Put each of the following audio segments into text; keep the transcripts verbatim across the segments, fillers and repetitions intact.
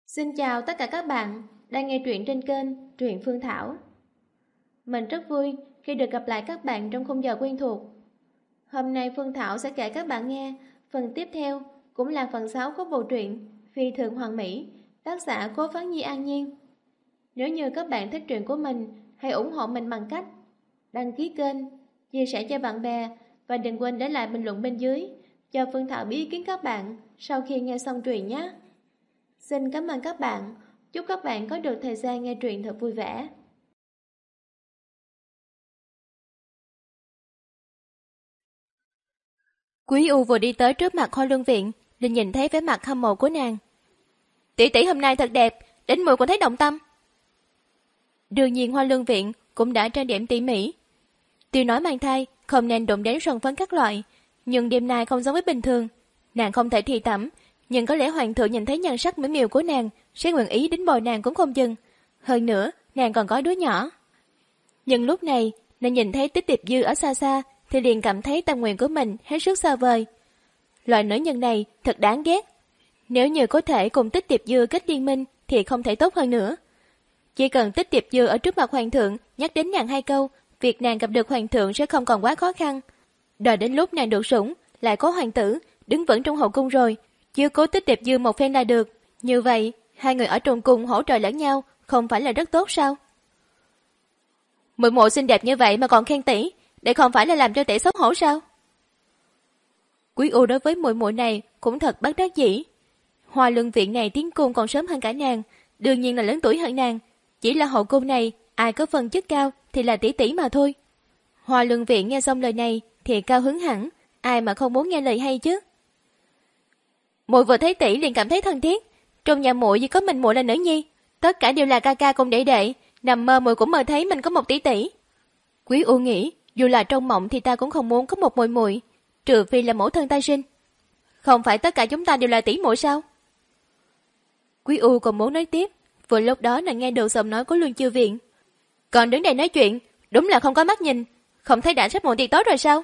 Xin chào tất cả các bạn đang nghe truyện trên kênh Truyện Phương Thảo. Mình rất vui khi được gặp lại các bạn trong khung giờ quen thuộc. Hôm nay Phương Thảo sẽ kể các bạn nghe phần tiếp theo, cũng là phần sáu của bộ truyện Phi Thường Hoàn Mỹ, tác giả Cố Phán Nhi An Nhiên. Nếu như các bạn thích truyện của mình, hãy ủng hộ mình bằng cách đăng ký kênh, chia sẻ cho bạn bè và đừng quên để lại bình luận bên dưới cho Phương Thảo biết ý kiến các bạn sau khi nghe xong truyện nhé. Xin cảm ơn các bạn. Chúc các bạn có được thời gian nghe truyện thật vui vẻ. Quý U vừa đi tới trước mặt Hoa Luân Viện, liền nhìn thấy vẻ mặt hâm mộ của nàng. Tỷ tỷ hôm nay thật đẹp, đến mùi còn thấy động tâm. Đương nhiên Hoa Luân Viện cũng đã trang điểm tỉ mỉ. Tuy nói mang thai không nên đụng đến son phấn các loại, nhưng đêm nay không giống với bình thường. Nàng không thể thi tẩm, nhưng có lẽ hoàng thượng nhìn thấy nhan sắc mỹ miều của nàng sẽ nguyện ý đến bồi nàng cũng không chừng. Hơn nữa, nàng còn có đứa nhỏ. Nhưng lúc này, nàng nhìn thấy Tích Tiệp Dư ở xa xa thì liền cảm thấy tâm nguyện của mình hết sức xa vời. Loại nữ nhân này thật đáng ghét. Nếu như có thể cùng Tích Tiệp Dư kết liên minh thì không thể tốt hơn nữa. Chỉ cần Tích Tiệp Dư ở trước mặt hoàng thượng nhắc đến nàng hai câu, việc nàng gặp được hoàng thượng sẽ không còn quá khó khăn. Đợi đến lúc nàng được sủng, lại có hoàng tử đứng vững trong hậu cung rồi, chiếu cố Tích Tiệp Dư một phen là được. Như vậy, hai người ở trong cung hỗ trợ lẫn nhau, không phải là rất tốt sao? Muội muội xinh đẹp như vậy mà còn khen tỷ, để không phải là làm cho tỷ xấu hổ sao? Quý U đối với muội muội này cũng thật bất đắc dĩ. Hoa Luân Viện này tiến cung còn sớm hơn cả nàng, đương nhiên là lớn tuổi hơn nàng. Chỉ là hậu cung này, ai có phần chức cao thì là tỷ tỷ mà thôi. Hoa Luân Viện nghe xong lời này thì cao hứng hẳn, ai mà không muốn nghe lời hay chứ? Muội vừa thấy tỷ liền cảm thấy thân thiết. Trong nhà muội chỉ có mình muội là nữ nhi, tất cả đều là ca ca cùng đệ đệ. Nằm mơ muội cũng mơ thấy mình có một tỷ tỷ. Quý U nghĩ, dù là trong mộng thì ta cũng không muốn có một muội muội, trừ phi là mẫu thân ta sinh. Không phải tất cả chúng ta đều là tỷ muội sao? Quý U còn muốn nói tiếp, vừa lúc đó nàng nghe được giọng nói của Luân Chiêu Viện. Còn đứng đây nói chuyện, đúng là không có mắt nhìn, không thấy đã sắp muộn tiệc tối rồi sao?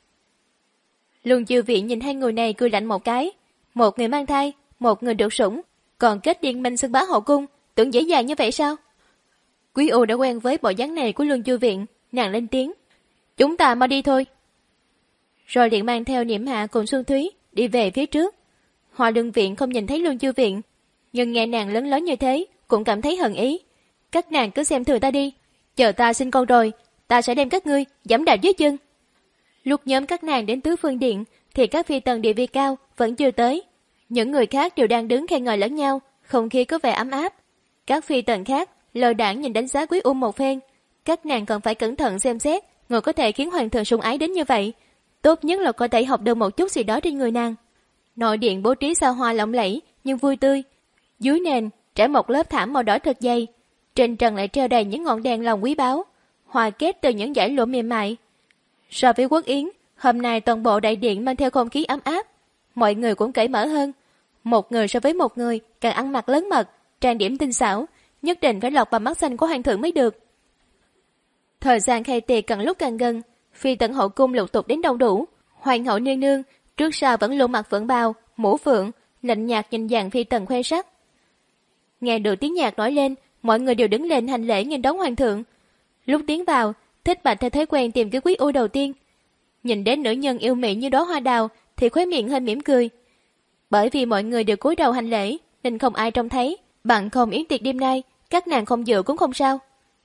Luân Chiêu Viện nhìn hai người này cười lạnh một cái. Một người mang thai, một người được sủng, còn kết liên minh xưng bá hậu cung, tưởng dễ dàng như vậy sao? Quý U đã quen với bộ dáng này của Luân Chiêu Viện, nàng lên tiếng. Chúng ta mau đi thôi. Rồi liền mang theo Niệm Hạ cùng Xuân Thúy đi về phía trước. Hoa Luân Viện không nhìn thấy Luân Chiêu Viện, nhưng nghe nàng lớn lớn như thế cũng cảm thấy hận ý. Các nàng cứ xem thường ta đi, chờ ta sinh con rồi, ta sẽ đem các ngươi giẫm đạp dưới chân. Lúc nhóm các nàng đến Tứ Phương Điện thì các phi tần địa vị cao vẫn chưa tới. Những người khác đều đang đứng khen ngợi lẫn nhau, không khí có vẻ ấm áp. Các phi tần khác lờ đãng nhìn đánh giá Quý U một phen. Các nàng cần phải cẩn thận xem xét người có thể khiến hoàng thượng sủng ái đến như vậy. Tốt nhất là có thể học được một chút gì đó trên người nàng. Nội điện bố trí xa hoa lộng lẫy nhưng vui tươi. Dưới nền trải một lớp thảm màu đỏ thật dày. Trên trần lại treo đầy những ngọn đèn lồng quý báu, hòa kết từ những dải lụa mềm mại. So với quốc yến, hôm nay toàn bộ đại điện mang theo không khí ấm áp. Mọi người cũng cởi mở hơn. Một người so với một người càng ăn mặc lớn mật, trang điểm tinh xảo, nhất định phải lọt vào mắt xanh của hoàng thượng mới được. Thời gian khai tiệc càng lúc càng gần, phi tần hậu cung lục tục đến đông đủ. Hoàng hậu nương nương trước sau vẫn luôn mặc phượng bào, mũ phượng, lạnh nhạt nhìn dàn phi tần khoe sắc. Nghe được tiếng nhạc nổi lên, mọi người đều đứng lên hành lễ nghênh đón hoàng thượng. Lúc tiến vào, Thích Bạch theo thói quen tìm cái Quý U đầu tiên. Nhìn đến nữ nhân yêu mị như đóa hoa đào thì khóe miệng hơi mỉm cười. Bởi vì mọi người đều cúi đầu hành lễ nên không ai trông thấy, bằng không yến tiệc đêm nay các nàng không dự cũng không sao.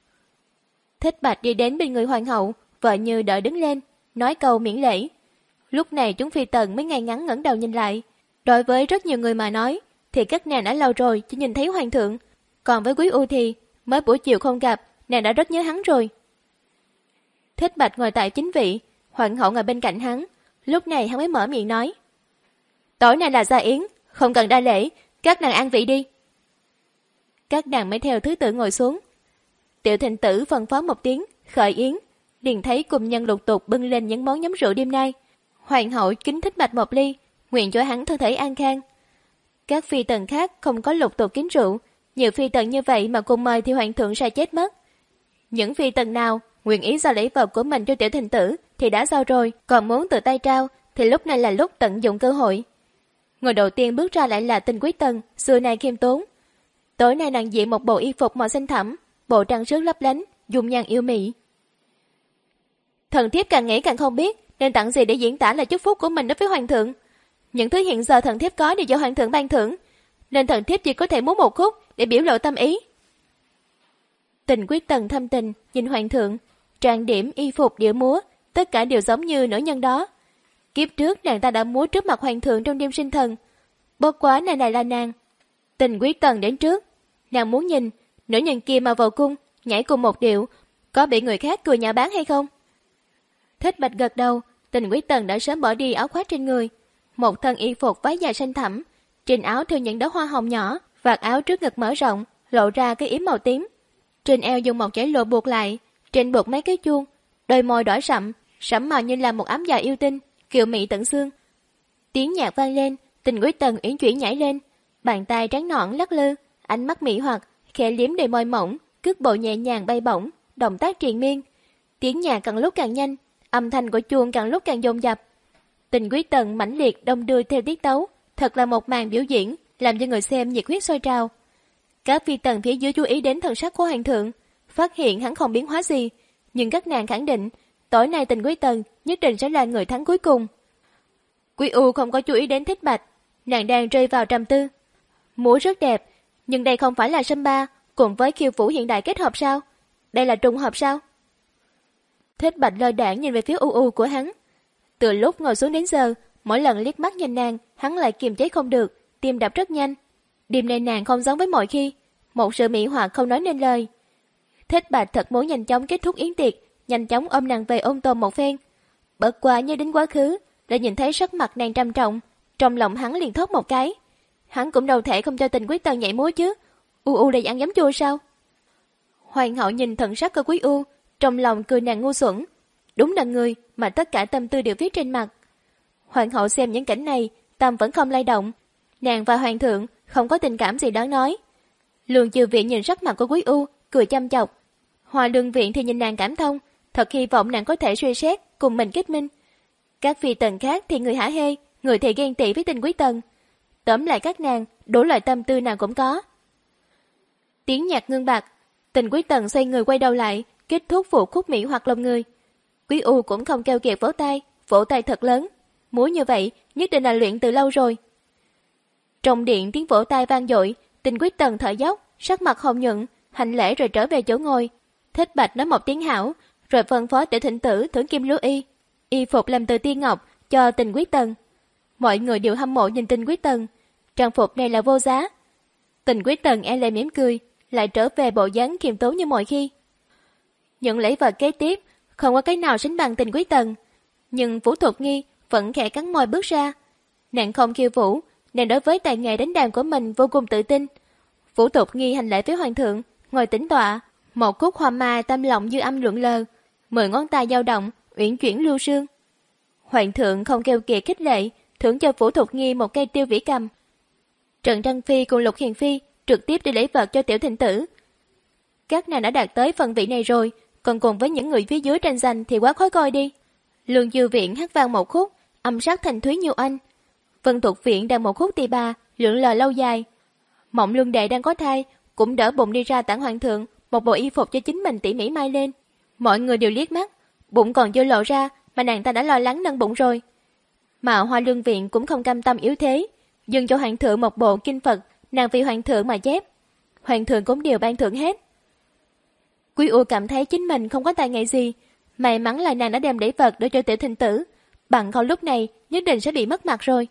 Thích Bạch đi đến bên người hoàng hậu, vợ như đỡ đứng lên, nói câu miễn lễ. Lúc này chúng phi tần mới ngay ngắn ngẩng đầu nhìn lại. Đối với rất nhiều người mà nói thì các nàng đã lâu rồi chỉ nhìn thấy hoàng thượng, còn với Quý U thì mới buổi chiều không gặp, nàng đã rất nhớ hắn rồi. Thích Bạch ngồi tại chính vị, hoàng hậu ngồi bên cạnh hắn. Lúc này hắn mới mở miệng nói. Tối nay là gia yến, không cần đa lễ, các nàng ăn vị đi. Các nàng mới theo thứ tự ngồi xuống. Tiểu Thịnh Tử phân phó một tiếng, khởi yến, liền thấy cùng nhân lục tục bưng lên những món nhắm rượu đêm nay. Hoàng hậu kính Thích Bạch một ly, nguyện cho hắn thân thể an khang. Các phi tần khác không có lục tục kính rượu, nhiều phi tần như vậy mà cùng mời thì hoàng thượng sẽ chết mất. Những phi tần nào nguyện ý giao lễ vật của mình cho Tiểu Thịnh Tử thì đã giao rồi, còn muốn tự tay trao thì lúc này là lúc tận dụng cơ hội. Người đầu tiên bước ra lại là Tinh Quý Tần, xưa nay khiêm tốn. Tối nay nàng diện một bộ y phục màu xanh thẳm, bộ trang sức lấp lánh, dung nhan yêu mị. Thần thiếp càng nghĩ càng không biết nên tặng gì để diễn tả lại chúc phúc của mình đối với hoàng thượng. Những thứ hiện giờ thần thiếp có đều do hoàng thượng ban thưởng, nên thần thiếp chỉ có thể múa một khúc để biểu lộ tâm ý. Tình Quyết Tần thâm tình nhìn hoàng thượng, trang điểm, y phục, điệu múa, tất cả đều giống như nữ nhân đó. Kiếp trước nàng ta đã múa trước mặt hoàng thượng trong đêm sinh thần, bất quá này này là nàng. Tình Quyết Tần đến trước, nàng muốn nhìn nữ nhân kia mà vào cung nhảy cùng một điệu, có bị người khác cười nhạo báng hay không? Thích Bạch gật đầu. Tình Quyết Tần đã sớm bỏ đi áo khoác trên người, một thân y phục váy dài xanh thẳm, trên áo thêu những đóa hoa hồng nhỏ, vạt áo trước ngực mở rộng, lộ ra cái yếm màu tím. Trên eo dùng một dải lụa buộc lại, trên buộc mấy cái chuông, đôi môi đỏ sậm, sẫm màu như là một ấm dài yêu tinh, kiều mị tận xương. Tiếng nhạc vang lên, Tình Quyết Tần uyển chuyển nhảy lên, bàn tay trắng nõn lắc lư, ánh mắt mỹ hoặc, khẽ liếm đôi môi mỏng, cước bộ nhẹ nhàng bay bổng, động tác triền miên. Tiếng nhạc càng lúc càng nhanh, âm thanh của chuông càng lúc càng dồn dập. Tình Quyết Tần mãnh liệt đông đưa theo tiết tấu, thật là một màn biểu diễn làm cho người xem nhiệt huyết sôi trào. Các phi tần phía dưới chú ý đến thần sắc của hoàng thượng, phát hiện hắn không biến hóa gì, nhưng các nàng khẳng định tối nay Tình Quyết Tần nhất định sẽ là người thắng cuối cùng. Quý U không có chú ý đến Thích Bạch, nàng đang rơi vào trầm tư. Múa rất đẹp, nhưng đây không phải là sâm ba cùng với khiêu vũ hiện đại kết hợp sao? Đây là trùng hợp sao? Thích Bạch lơ đãng nhìn về phía U U của hắn. Từ lúc ngồi xuống đến giờ, mỗi lần liếc mắt nhìn nàng, hắn lại kiềm chế không được, tim đập rất nhanh. Đêm nay nàng không giống với mọi khi, một sự mỹ hoặc không nói nên lời. Thích Bạch thật muốn nhanh chóng kết thúc yến tiệc, nhanh chóng ôm nàng về ôm tồn một phen. Bất quá nhớ đến quá khứ, đã nhìn thấy sắc mặt nàng trầm trọng, trong lòng hắn liền thốt một cái. Hắn cũng đâu thể không cho Tình Quyết Tần nhảy múa chứ. U U đây ăn giấm chua sao? Hoàng hậu nhìn thần sắc của Quý U, trong lòng cười nàng ngu xuẩn. Đúng là người mà tất cả tâm tư đều viết trên mặt. Hoàng hậu xem những cảnh này, tâm vẫn không lay động. Nàng và hoàng thượng không có tình cảm gì đáng nói. Lương Chiêu Viện nhìn sắc mặt của Quý U, cười chăm chọc. Hoa Lương Viện thì nhìn nàng cảm thông, thật hy vọng nàng có thể suy xét cùng mình kết minh. Các phi tần khác thì người hả hê, người thì ghen tị với Tình Quyết Tần. Tóm lại các nàng, đủ loại tâm tư nàng cũng có. Tiếng nhạc ngưng bặt, Tình Quyết Tần xoay người quay đầu lại, kết thúc phụ khúc mỹ hoặc lòng người. Quý U cũng không keo kiệt vỗ tay, vỗ tay thật lớn. Múa như vậy nhất định là luyện từ lâu rồi. Trong điện tiếng vỗ tay vang dội, Tình Quyết Tần thở dốc, sắc mặt hồng nhuận, hành lễ rồi trở về chỗ ngồi. Thích Bạch nói một tiếng hảo, rồi phân phó Tiểu Thịnh Tử thưởng kim lúa y, y phục làm từ tiên ngọc cho Tình Quyết Tần. Mọi người đều hâm mộ nhìn Tình Quyết Tần, trang phục này là vô giá. Tình Quyết Tần e lệ mỉm cười, lại trở về bộ dáng kiềm tốn như mọi khi. Những lễ vật kế tiếp không có cái nào sánh bằng Tình Quyết Tần, nhưng Vũ Thuật Nghi vẫn khẽ cắn môi bước ra. Nàng không khiêu vũ, nàng đối với tài nghệ đánh đàn của mình vô cùng tự tin. Vũ Thuật Nghi hành lễ với hoàng thượng, ngồi tĩnh tọa, một khúc hoa mai tâm lộng dư âm lượn lờ, mười ngón tay dao động, uyển chuyển lưu sương. Hoàng thượng không kêu kiệt khích lệ, thưởng cho Vũ Thuật Nghi một cây tiêu vĩ cầm. Trần Trăng Phi cùng Lục Hiền Phi trực tiếp đi lấy vật cho Tiểu Thịnh Tử. Các nàng đã đạt tới phần vị này rồi, còn cùng với những người phía dưới tranh giành thì quá khó coi đi. Lương Dư Viện hát vang một khúc, âm sắc thanh thúy như anh. Vân Thuộc Viện đang một khúc tỳ bà, lượn lờ lâu dài. Mộng Lương Đệ đang có thai, cũng đỡ bụng đi ra tặng hoàng thượng một bộ y phục cho chính mình tỉ mỉ may lên. Mọi người đều liếc mắt, bụng còn chưa lộ ra mà nàng ta đã lo lắng nâng bụng rồi. Mà Hoa Lương Viện cũng không cam tâm yếu thế, dâng cho hoàng thượng một bộ kinh Phật, nàng vì hoàng thượng mà chép. Hoàng thượng cũng đều ban thưởng hết. Quý U cảm thấy chính mình không có tài nghệ gì, may mắn là nàng đã đem đẩy vật để cho Tiểu Thịnh Tử, bằng không lúc này nhất định sẽ bị mất mặt rồi.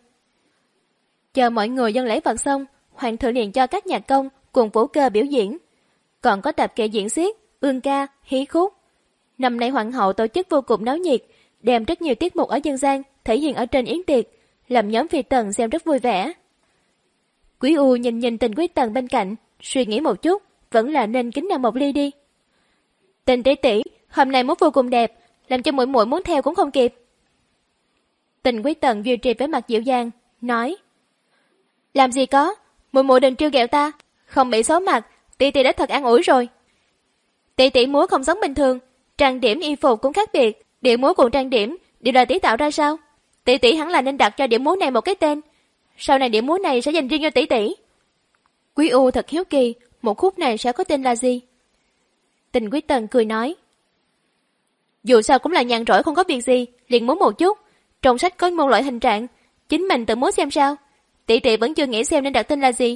Chờ mọi người dâng lễ vật xong, hoàng thượng liền cho các nhạc công cùng vũ cơ biểu diễn, còn có tập kệ diễn xiết, ương ca, hí khúc. Năm nay hoàng hậu tổ chức vô cùng náo nhiệt, đem rất nhiều tiết mục ở dân gian thể hiện ở trên yến tiệc, làm nhóm phi tần xem rất vui vẻ. Quý U nhìn nhìn Tình Quyết Tần bên cạnh, suy nghĩ một chút, vẫn là nên kính nàng một ly đi. Tình tỷ tỷ, hôm nay muốn vô cùng đẹp, làm cho muội muội muốn theo cũng không kịp. Tình Quyết Tần duy trì vẻ mặt dịu dàng, nói: Làm gì có, muội muội đừng trêu ghẹo ta, không bị xấu mặt, tỷ tỷ đã thật an ủi rồi. Tỷ tỷ múa không giống bình thường, trang điểm y phục cũng khác biệt, điệu múa cùng trang điểm đều là tỷ tạo ra sao? Tỷ tỷ hẳn là nên đặt cho điệu múa này một cái tên, sau này điệu múa này sẽ dành riêng cho tỷ tỷ. Quý U thật hiếu kỳ, một khúc này sẽ có tên là gì? Tình Quý Tần cười nói. Dù sao cũng là nhàn rỗi không có việc gì, liền muốn một chút. Trong sách có một loại hình trạng, chính mình tự muốn xem sao. Tỷ tỷ vẫn chưa nghĩ xem nên đặt tên là gì.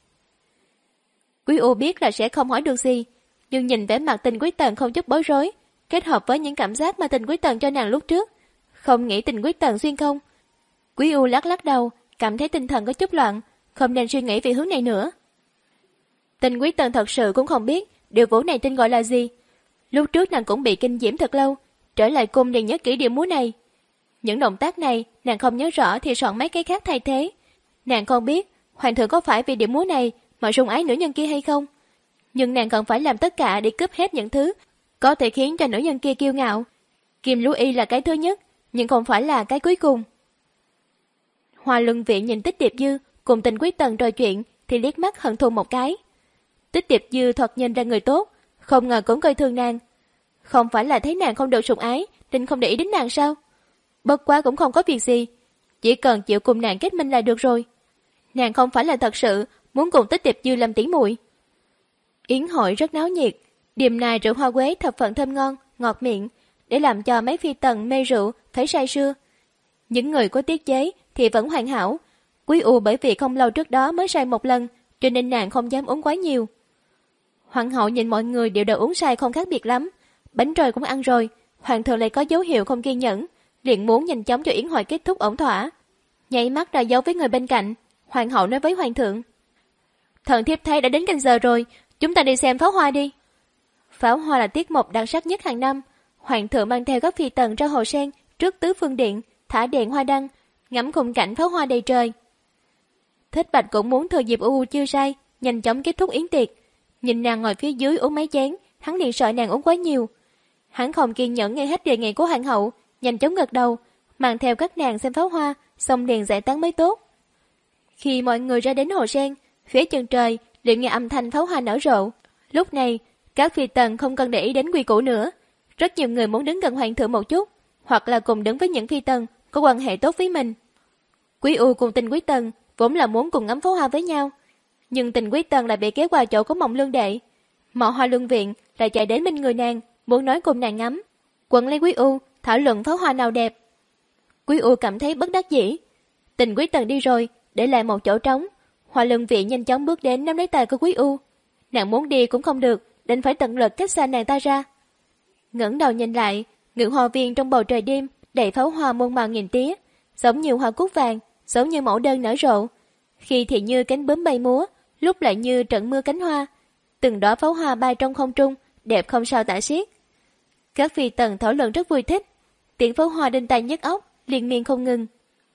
Quý U biết là sẽ không hỏi được gì, nhưng nhìn vẻ mặt Tình Quý Tần không chút bối rối, kết hợp với những cảm giác mà Tình Quý Tần cho nàng lúc trước, không nghĩ Tình Quý Tần xuyên không. Quý U lắc lắc đầu, cảm thấy tinh thần có chút loạn, không nên suy nghĩ về hướng này nữa. Tình Quý Tần thật sự cũng không biết điệu vũ này tên gọi là gì. Lúc trước nàng cũng bị kinh diễm thật lâu, trở lại cung liền nhớ kỹ điệu múa này. Những động tác này nàng không nhớ rõ thì soạn mấy cái khác thay thế. Nàng không biết hoàng thượng có phải vì điệu múa này mà sủng ái nữ nhân kia hay không. Nhưng nàng cần phải làm tất cả để cướp hết những thứ có thể khiến cho nữ nhân kia kiêu ngạo. Kim Lũ Y là cái thứ nhất, nhưng không phải là cái cuối cùng. Hoa Luân Viện nhìn Tích Tiệp Dư cùng Tình Quý Tần trò chuyện thì liếc mắt hận thù một cái. Tích Tiệp Dư thoạt nhìn ra người tốt, không ngờ cũng coi thường nàng. Không phải là thấy nàng không được sủng ái nên không để ý đến nàng sao? Bất quá cũng không có việc gì, chỉ cần chịu cùng nàng kết minh là được rồi. Nàng không phải là thật sự muốn cùng Tích Tiệp Dư làm tỉ muội. Yến hội rất náo nhiệt, đêm nay rượu hoa quế thập phần thơm ngon, ngọt miệng, để làm cho mấy phi tần mê rượu phải say sưa. Những người có tiết chế thì vẫn hoàn hảo. Quý U bởi vì không lâu trước đó mới say một lần, cho nên nàng không dám uống quá nhiều. Hoàng hậu nhìn mọi người đều đều uống say không khác biệt lắm, bánh rơi cũng ăn rồi, hoàng thượng lại có dấu hiệu không kiên nhẫn, liền muốn nhanh chóng cho yến hội kết thúc ổn thỏa. Nháy mắt ra dấu với người bên cạnh, hoàng hậu nói với hoàng thượng: "Thần thiếp thấy đã đến canh giờ rồi, chúng ta đi xem pháo hoa đi." Pháo hoa là tiết mục đặc sắc nhất hàng năm. Hoàng thượng mang theo các phi tần ra hồ sen trước tứ phương điện, thả đèn hoa đăng, ngắm khung cảnh pháo hoa đầy trời. Thích Bạch cũng muốn thừa dịp U U chưa say, nhanh chóng kết thúc yến tiệc. Nhìn nàng ngồi phía dưới uống mấy chén, hắn liền sợ nàng uống quá nhiều. Hắn không kiên nhẫn nghe hết đề nghị của hoàng hậu, nhanh chóng gật đầu, mang theo các nàng xem pháo hoa, xong liền giải tán mới tốt. Khi mọi người ra đến hồ sen, phía chân trời liền nghe âm thanh pháo hoa nở rộ. Lúc này, các phi tần không cần để ý đến quy củ nữa. Rất nhiều người muốn đứng gần hoàng thượng một chút, hoặc là cùng đứng với những phi tần có quan hệ tốt với mình. Quý U cùng Tình Quý Tần vốn là muốn cùng ngắm pháo hoa với nhau, nhưng Tình Quý Tần lại bị kéo qua chỗ của Mộng Lương Đệ. Mọ Hoa Luân Viện lại chạy đến bên người nàng, muốn nói cùng nàng ngắm. Quận lấy Quý U thảo luận pháo hoa nào đẹp. Quý U cảm thấy bất đắc dĩ. Tình Quý Tần đi rồi, để lại một chỗ trống. Hoa Luân Viện nhanh chóng bước đến nắm lấy tay của Quý U. Nàng muốn đi cũng không được, định phải tận lực cách xa nàng ta ra. Ngẩng đầu nhìn lại, Ngự Hoa Viên trong bầu trời đêm đầy pháo hoa muôn màu nghìn tía, giống như hoa cúc vàng, giống như mẫu đơn nở rộ. Khi thì như cánh bướm bay múa, lúc lại như trận mưa cánh hoa. Từng đóa pháo hoa bay trong không trung, đẹp không sao tả xiết. Các phi tần thảo luận rất vui thích, tiếng pháo hoa đinh tai nhức óc, liên miên không ngừng.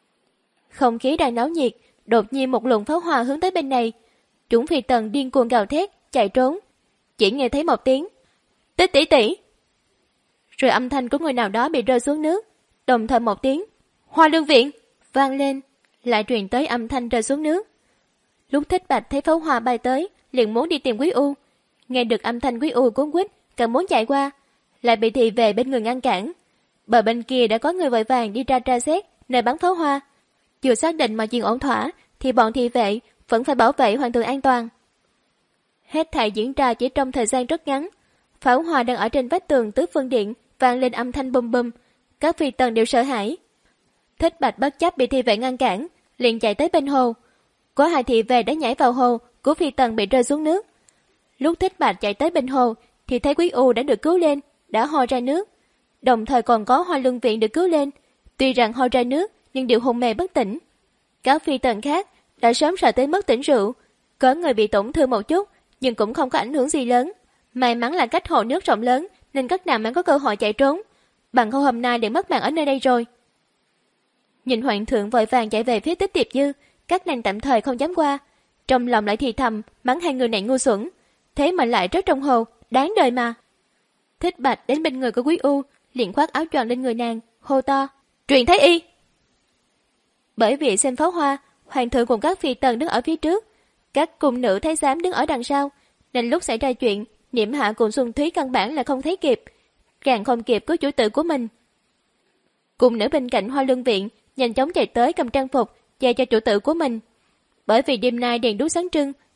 Không khí đang náo nhiệt, đột nhiên một luồng pháo hoa hướng tới bên này. Chúng phi tần điên cuồng gào thét, chạy trốn. Chỉ nghe thấy một tiếng "Tích tỷ tỷ", rồi âm thanh của người nào đó bị rơi xuống nước. Đồng thời một tiếng "Hoa Luân Viện" vang lên, lại truyền tới âm thanh rơi xuống nước. Lúc Thích Bạch thấy pháo hoa bay tới, liền muốn đi tìm Quý U. Nghe được âm thanh Quý U cuốn quýt, càng muốn chạy qua, lại bị thị vệ bên người ngăn cản. Bờ bên kia đã có người vội vàng đi ra tra xét nơi bắn pháo hoa. Chưa xác định mọi chuyện ổn thỏa, thì bọn thị vệ vẫn phải bảo vệ hoàng thượng an toàn. Hết thảy diễn ra chỉ trong thời gian rất ngắn. Pháo hoa đang ở trên vách tường tứ phương điện vang lên âm thanh bum bum, các phi tần đều sợ hãi. Thích Bạch bất chấp bị thị vệ ngăn cản, liền chạy tới bên hồ. Có hai thị vệ đã nhảy vào hồ, của phi tần bị rơi xuống nước. Lúc Thích Bạch chạy tới bên hồ, thì thấy Quý U đã được cứu lên, đã ho ra nước. Đồng thời còn có Hoa Luân Viện được cứu lên, tuy rằng ho ra nước nhưng đều hôn mê bất tỉnh. Các phi tần khác đã sớm sợ tới mất tỉnh rượu, có người bị tổn thương một chút, nhưng cũng không có ảnh hưởng gì lớn. May mắn là cách hồ nước rộng lớn, nên các nàng mới có cơ hội chạy trốn. Bằng không hôm nay để mất mạng ở nơi đây rồi. Nhìn hoàng thượng vội vàng chạy về phía Tích Tiệp Dư, các nàng tạm thời không dám qua, trong lòng lại thì thầm mắng hai người này ngu xuẩn, thế mà lại rớt trong hồ, đáng đời mà. Thích Bạch đến bên người của Quý U, liền khoác áo choàng lên người nàng, hô to: "Truyền Thái Y!" Bởi vì xem pháo hoa, hoàng thượng cùng các phi tần đứng ở phía trước, các cung nữ thái giám đứng ở đằng sau, nên lúc xảy ra chuyện, Niệm Hạ cùng Xuân Thúy căn bản là không thấy kịp, càng không kịp cứu chủ tử của mình. Cung nữ bên cạnh Hoa Luân Viện nhanh chóng chạy tới cầm trang phục che cho chủ tử của mình. Bởi vì đêm nay đèn đuốc sáng trưng,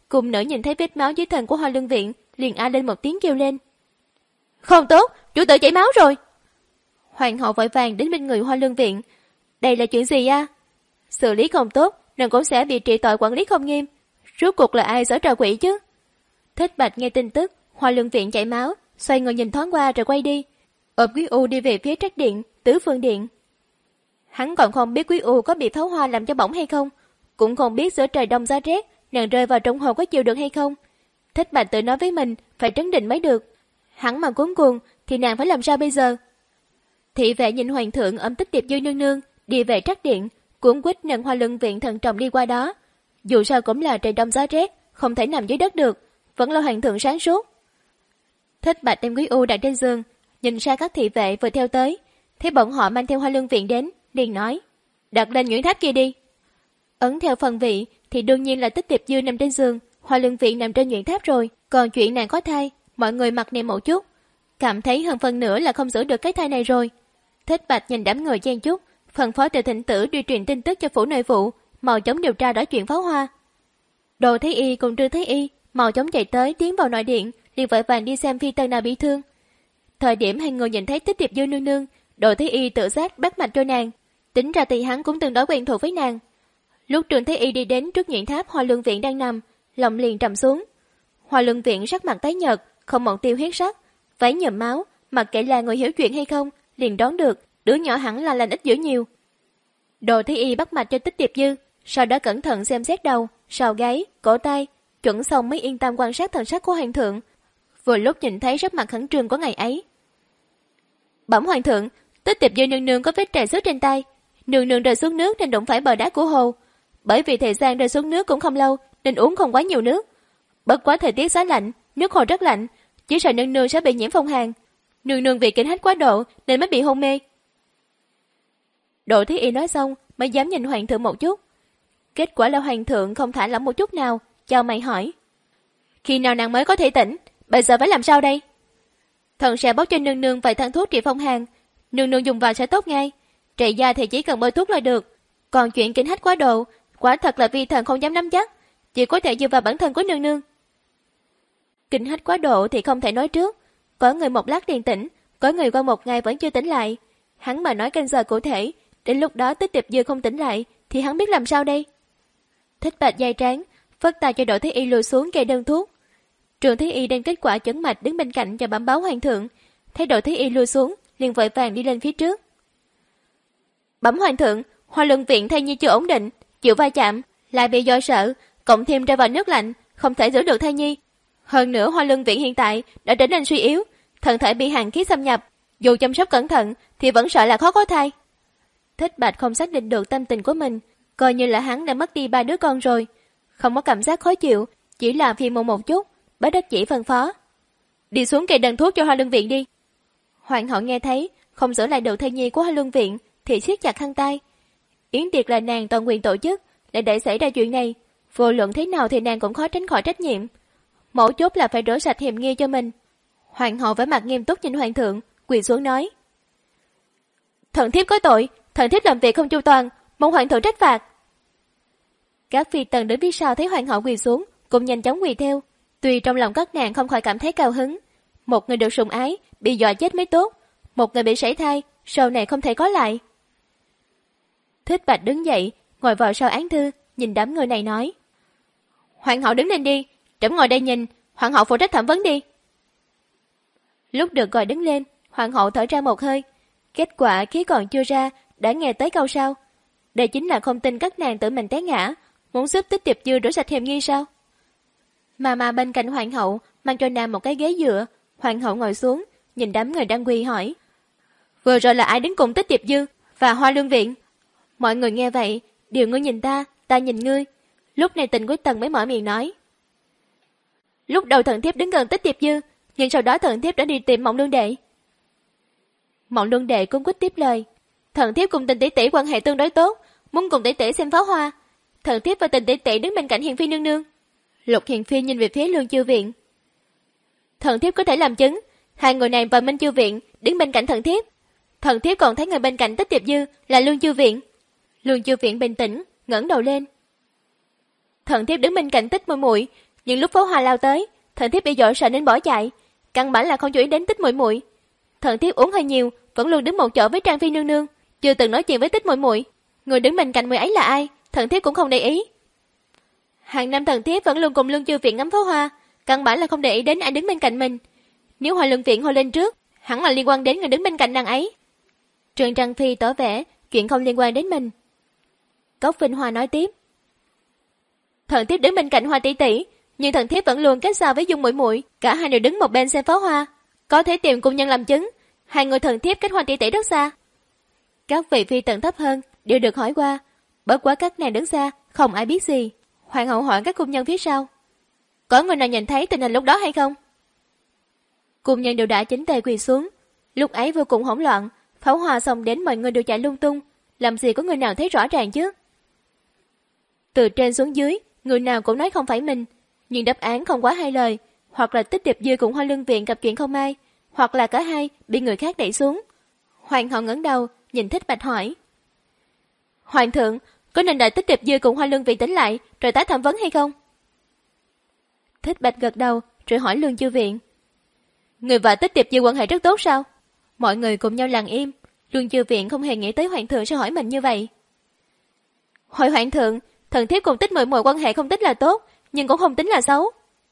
Cùng nữ nhìn thấy vết máu dưới thân của Hoa Lương Viện, liền a lên một tiếng kêu lên. Không tốt, chủ tử chảy máu rồi. Hoàng hậu vội vàng đến bên người Hoa Lương Viện. Đây là chuyện gì a? Xử lý không tốt, nàng cũng sẽ bị trị tội quản lý không nghiêm. Rốt cuộc là ai giở trò quỷ chứ? Thích Bạch nghe tin tức Hoa Lương Viện chảy máu, xoay người nhìn thoáng qua rồi quay đi, ôm Quý U đi về phía Trác Điện, Tứ Phương Điện. Hắn còn không biết Quý U có bị pháo hoa làm cho bỏng hay không, cũng không biết giữa trời đông giá rét nàng rơi vào trong hồ có chịu được hay không. Thích Bạch tự nói với mình phải trấn định mới được. Hắn mà cuống cuồng thì nàng phải làm sao bây giờ? Thị vệ nhìn hoàng thượng ôm Tích Tiệp Dư nương nương đi về Trác Điện, cuống quýt nâng Hoa Lương Viện thận trọng đi qua đó. Dù sao cũng là trời đông giá rét, không thể nằm dưới đất được, vẫn là hoàng thượng sáng suốt. Thích Bạch đem Quý U đặt trên giường, nhìn ra các thị vệ vừa theo tới, thấy bọn họ mang theo Hoa Lương Viện đến, liền nói: đặt lên nhuyễn tháp kia đi. Ấn theo phần vị thì đương nhiên là Tích Tiệp Dư nằm trên giường, Hoa Lương Viện nằm trên nhuyễn tháp rồi. Còn chuyện nàng có thai, mọi người mặc niệm một chút, cảm thấy hơn phần nữa là không giữ được cái thai này rồi. Thích Bạch nhìn đám người chen chúc, phân phó Từ Thịnh Tử đi truyền tin tức cho phủ nội vụ, mau chóng điều tra rõ chuyện pháo hoa. Đồ Thế Y cùng Trương Thế Y mau chóng chạy tới tiến vào nội điện, liền vội vàng đi xem phi tần nào bị thương. Thời điểm hai người nhìn thấy Tích Tiệp Dư nương nương, Đồ Thế Y tự giác bắt mạch cho nàng, tính ra thì hắn cũng từng đối quen thuộc với nàng. Lúc Trương Thế Y đi đến trước nhuyễn tháp Hoa Lương Viện đang nằm, lòng liền trầm xuống. Hoa Lương Viện sắc mặt tái nhợt, không một tiêu huyết sắc, váy nhợm máu, mặc kệ là người hiểu chuyện hay không, liền đoán được đứa nhỏ hẳn là lành ít dữ nhiều. Đồ Thế Y bắt mạch cho Tích Tiệp Dư, sau đó cẩn thận xem xét đầu, sau gáy, cổ tay, chuẩn xong mới yên tâm quan sát thần sắc của hoàng thượng. Vừa lúc nhìn thấy sắc mặt khẩn trương của ngày ấy. Bẩm hoàng thượng, Tích Tiệp Dư nương nương có vết trầy xước trên tay, nương nương rơi xuống nước nên đụng phải bờ đá của hồ. Bởi vì thời gian rơi xuống nước cũng không lâu nên uống không quá nhiều nước. Bất quá thời tiết giá lạnh, nước hồ rất lạnh, chỉ sợ nương nương sẽ bị nhiễm phong hàn. Nương nương vì kinh hách quá độ nên mới bị hôn mê. Đồ Thế Y nói xong mới dám nhìn hoàng thượng một chút. Kết quả là hoàng thượng không thả lỏng một chút nào, chào mày hỏi: khi nào nàng mới có thể tỉnh, bây giờ phải làm sao đây? Thần sẽ bóc cho nương nương vài thang thuốc trị phong hàn, nương nương dùng vào sẽ tốt ngay. Trị da thì chỉ cần bôi thuốc là được, còn chuyện kinh hách quá độ, quả thật là vi thần không dám nắm chắc, chỉ có thể dựa vào bản thân của nương nương. Kinh hách quá độ thì không thể nói trước, có người một lát liền tỉnh, có người qua một ngày vẫn chưa tỉnh lại. Hắn mà nói canh giờ cụ thể, đến lúc đó Tích Tiệp Dư không tỉnh lại thì hắn biết làm sao đây? Thích Bạch dây trán, phất tay cho Đỗ Thế Y lùi xuống kê đơn thuốc. Trường Thế Y đem kết quả chẩn mạch đứng bên cạnh và bẩm báo hoàng thượng, thấy Đỗ Thế Y lùi xuống, liền vội vàng đi lên phía trước. Bẩm hoàng thượng, Hoa Lương Viện thai nhi chưa ổn định, chịu va chạm, lại bị do sợ, cộng thêm ra vào nước lạnh, không thể giữ được thai nhi. Hơn nữa Hoa Lương Viện hiện tại đã trở nên suy yếu, thân thể bị hàn khí xâm nhập, dù chăm sóc cẩn thận thì vẫn sợ là khó có thai. Thích Bạch không xác định được tâm tình của mình, coi như là hắn đã mất đi ba đứa con rồi, không có cảm giác khó chịu, chỉ là phiền muộn một chút, bất đắc dĩ phân phó: đi xuống kê đơn thuốc cho Hoa Lương Viện đi. Hoàng hậu nghe thấy không giữ lại được thai nhi của Hoa Lương Viện thì siết chặt khăn tay. Yến tiệc là nàng toàn quyền tổ chức, lại để xảy ra chuyện này, vô luận thế nào thì nàng cũng khó tránh khỏi trách nhiệm. Mấu chốt là phải rửa sạch hiểm nghi cho mình. Hoàng hậu với mặt nghiêm túc nhìn hoàng thượng, quỳ xuống nói: thần thiếp có tội, thần thiếp làm việc không chu toàn, mong hoàng thượng trách phạt. Các phi tần đứng phía sau thấy hoàng hậu quỳ xuống cũng nhanh chóng quỳ theo. Tuy trong lòng các nàng không khỏi cảm thấy cao hứng, một người được sủng ái bị dọa chết mới tốt, một người bị sảy thai sau này không thể có lại. Thích Bạch đứng dậy ngồi vào sau án thư, nhìn đám người này nói: hoàng hậu đứng lên đi, trẫm ngồi đây nhìn, hoàng hậu phụ trách thẩm vấn đi. Lúc được gọi đứng lên, hoàng hậu thở ra một hơi, kết quả khí còn chưa ra đã nghe tới câu sau: đây chính là không tin các nàng tự mình té ngã, muốn giúp Tích Tiệp Dư rửa sạch hiểm nghi sao? Mà mà bên cạnh hoàng hậu mang cho nàng một cái ghế dựa, hoàng hậu ngồi xuống nhìn đám người đang quỳ hỏi: vừa rồi là ai đứng cùng Tích Tiệp Dư và Hoa Lương Viện? Mọi người nghe vậy đều ngươi nhìn ta, ta nhìn ngươi. Lúc này Tình Quế Tần mới mở miệng nói: lúc đầu thần thiếp đứng gần Tích Tiệp Dư, nhưng sau đó thần thiếp đã đi tìm Mộng Lương Đệ. Mộng Lương Đệ cung quýt tiếp lời: thần thiếp cùng Tình tỷ tỷ quan hệ tương đối tốt, muốn cùng tỷ tỷ xem pháo hoa. Thần thiếp và Tình tỷ tỷ đứng bên cạnh Hiền Phi nương nương. Lục Hiền Phi nhìn về phía Lương Chiêu Viện: thần thiếp có thể làm chứng, hai người này và Minh Chiêu Viện đứng bên cạnh thần thiếp. Thần thiếp còn thấy người bên cạnh Tích Tiệp Dư là Lương Chiêu Viện. Lương Chiêu Viện bình tĩnh ngẩng đầu lên: thần thiếp đứng bên cạnh Tích muội muội, Nhưng lúc pháo hoa lao tới, thần thiếp bị dọa sợ nên bỏ chạy, căn bản là không chú ý đến Tích muội muội. Thần thiếp uống hơi nhiều, vẫn luôn đứng một chỗ với Trang Phi nương nương, chưa từng nói chuyện với Tích muội muội. Người đứng bên cạnh người ấy là ai, thần thiếp cũng không để ý. Hàng năm thần thiếp vẫn luôn cùng Lương Chư Viện ngắm pháo hoa, căn bản là không để ý đến ai đứng bên cạnh mình. Nếu Hoa Lương Viện hô lên trước, hẳn là liên quan đến người đứng bên cạnh nàng ấy. Trương Trang Phi tỏ vẻ chuyện không liên quan đến mình. Cốc Vinh Hoa nói tiếp: Thần thiếp đứng bên cạnh Hoa tỷ tỷ, nhưng thần thiếp vẫn luôn kết giao với Dung muội muội, cả hai đều đứng một bên xem pháo hoa, có thể tìm cung nhân làm chứng, hai người thần thiếp cách Hoa tỷ tỷ rất xa. Các vị phi tần thấp hơn đều được hỏi qua, bất quá các nàng đứng xa, không ai biết gì. Hoàng hậu hỏi các cung nhân phía sau: Có người nào nhìn thấy tình hình lúc đó hay không? Cung nhân đều đã chỉnh tề quỳ xuống. Lúc ấy vô cùng hỗn loạn, pháo hoa xong đến mọi người đều chạy lung tung, làm gì có người nào thấy rõ ràng chứ? Từ trên xuống dưới, người nào cũng nói không phải mình, nhưng đáp án không quá hai lời, hoặc là Tích Điệp Dư cùng Hoa Lương Viện gặp chuyện không may, hoặc là cả hai bị người khác đẩy xuống. Hoàng hậu ngẩng đầu, nhìn Thích Bạch hỏi: Hoàng thượng, có nên đợi Tích Điệp Dư cùng Hoa Lương Viện tỉnh lại rồi tái thẩm vấn hay không? Thích Bạch gật đầu, rồi hỏi Lương Chư Viện: Người và Tích Điệp Dư quan hệ rất tốt sao? Mọi người cùng nhau lặng im. Lương Chư Viện không hề nghĩ tới Hoàng thượng sẽ hỏi mình như vậy. Hỏi Hoàng thượng, thần thiếp cùng Tích muội muội quan hệ không tính là tốt, nhưng cũng không tính là xấu.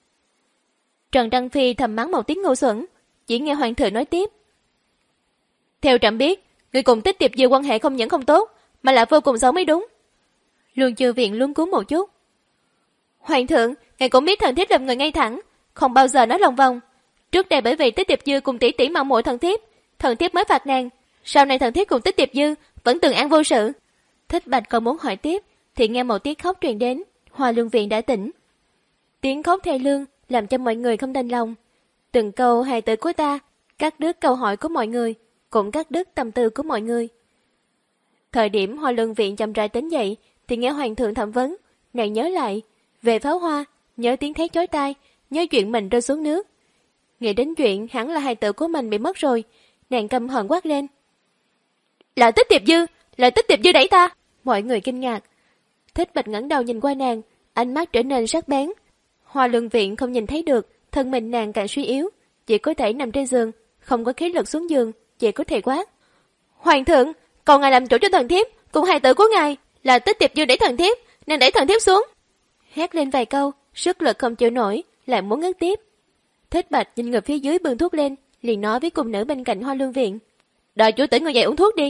Trần Đăng Phi thầm mắng một tiếng ngu xuẩn, chỉ nghe Hoàng thượng nói tiếp: Theo trẫm biết, người cùng Tích Điệp Dư quan hệ không những không tốt, mà là vô cùng xấu mới đúng. Lương Chư Viện luống cuống một chút. Hoàng thượng, ngài cũng biết thần thiếp là người ngay thẳng, không bao giờ nói lòng vòng. Trước đây bởi vì Tích Điệp Dư cùng tỷ tỷ mạo muội thần thiếp, thần thiếp mới phạt nàng. Sau này thần thiếp cùng Tích Điệp Dư vẫn từng an vô sự. Thích Bạch còn muốn hỏi tiếp, thì nghe một tiếng khóc truyền đến. Hoa Lương Viện đã tỉnh. Tiếng khóc thê lương làm cho mọi người không đành lòng. Từng câu hài tử của ta cắt đứt câu hỏi của mọi người, cũng cắt đứt tâm tư của mọi người. Thời điểm Hoa Lương Viện chậm rãi tỉnh dậy, thì nghe Hoàng thượng thẩm vấn, nàng nhớ lại về pháo hoa, nhớ tiếng thét chói tai, nhớ chuyện mình rơi xuống nước. Nghĩ đến chuyện hẳn là hài tử của mình bị mất rồi, nàng căm hận quát lên: Là Tích Điệp Dư, là Tích Điệp Dư đẩy ta! Mọi người kinh ngạc. Thích Bạch ngẩng đầu nhìn qua nàng, ánh mắt trở nên sắc bén. Hoa Lương Viện không nhìn thấy được, thân mình nàng càng suy yếu, chỉ có thể nằm trên giường, không có khí lực xuống giường, chỉ có thể quát: Hoàng thượng, cầu ngài làm chủ cho thần thiếp, cùng hài tử của ngài, là Tích Điệp Dư đẩy thần thiếp, nên đẩy thần thiếp xuống. Hét lên vài câu, sức lực không chịu nổi, lại muốn ngất tiếp. Thích Bạch nhìn người phía dưới bưng thuốc lên, liền nói với cung nữ bên cạnh Hoa Lương Viện: Đợi chủ tử ngồi dậy uống thuốc đi.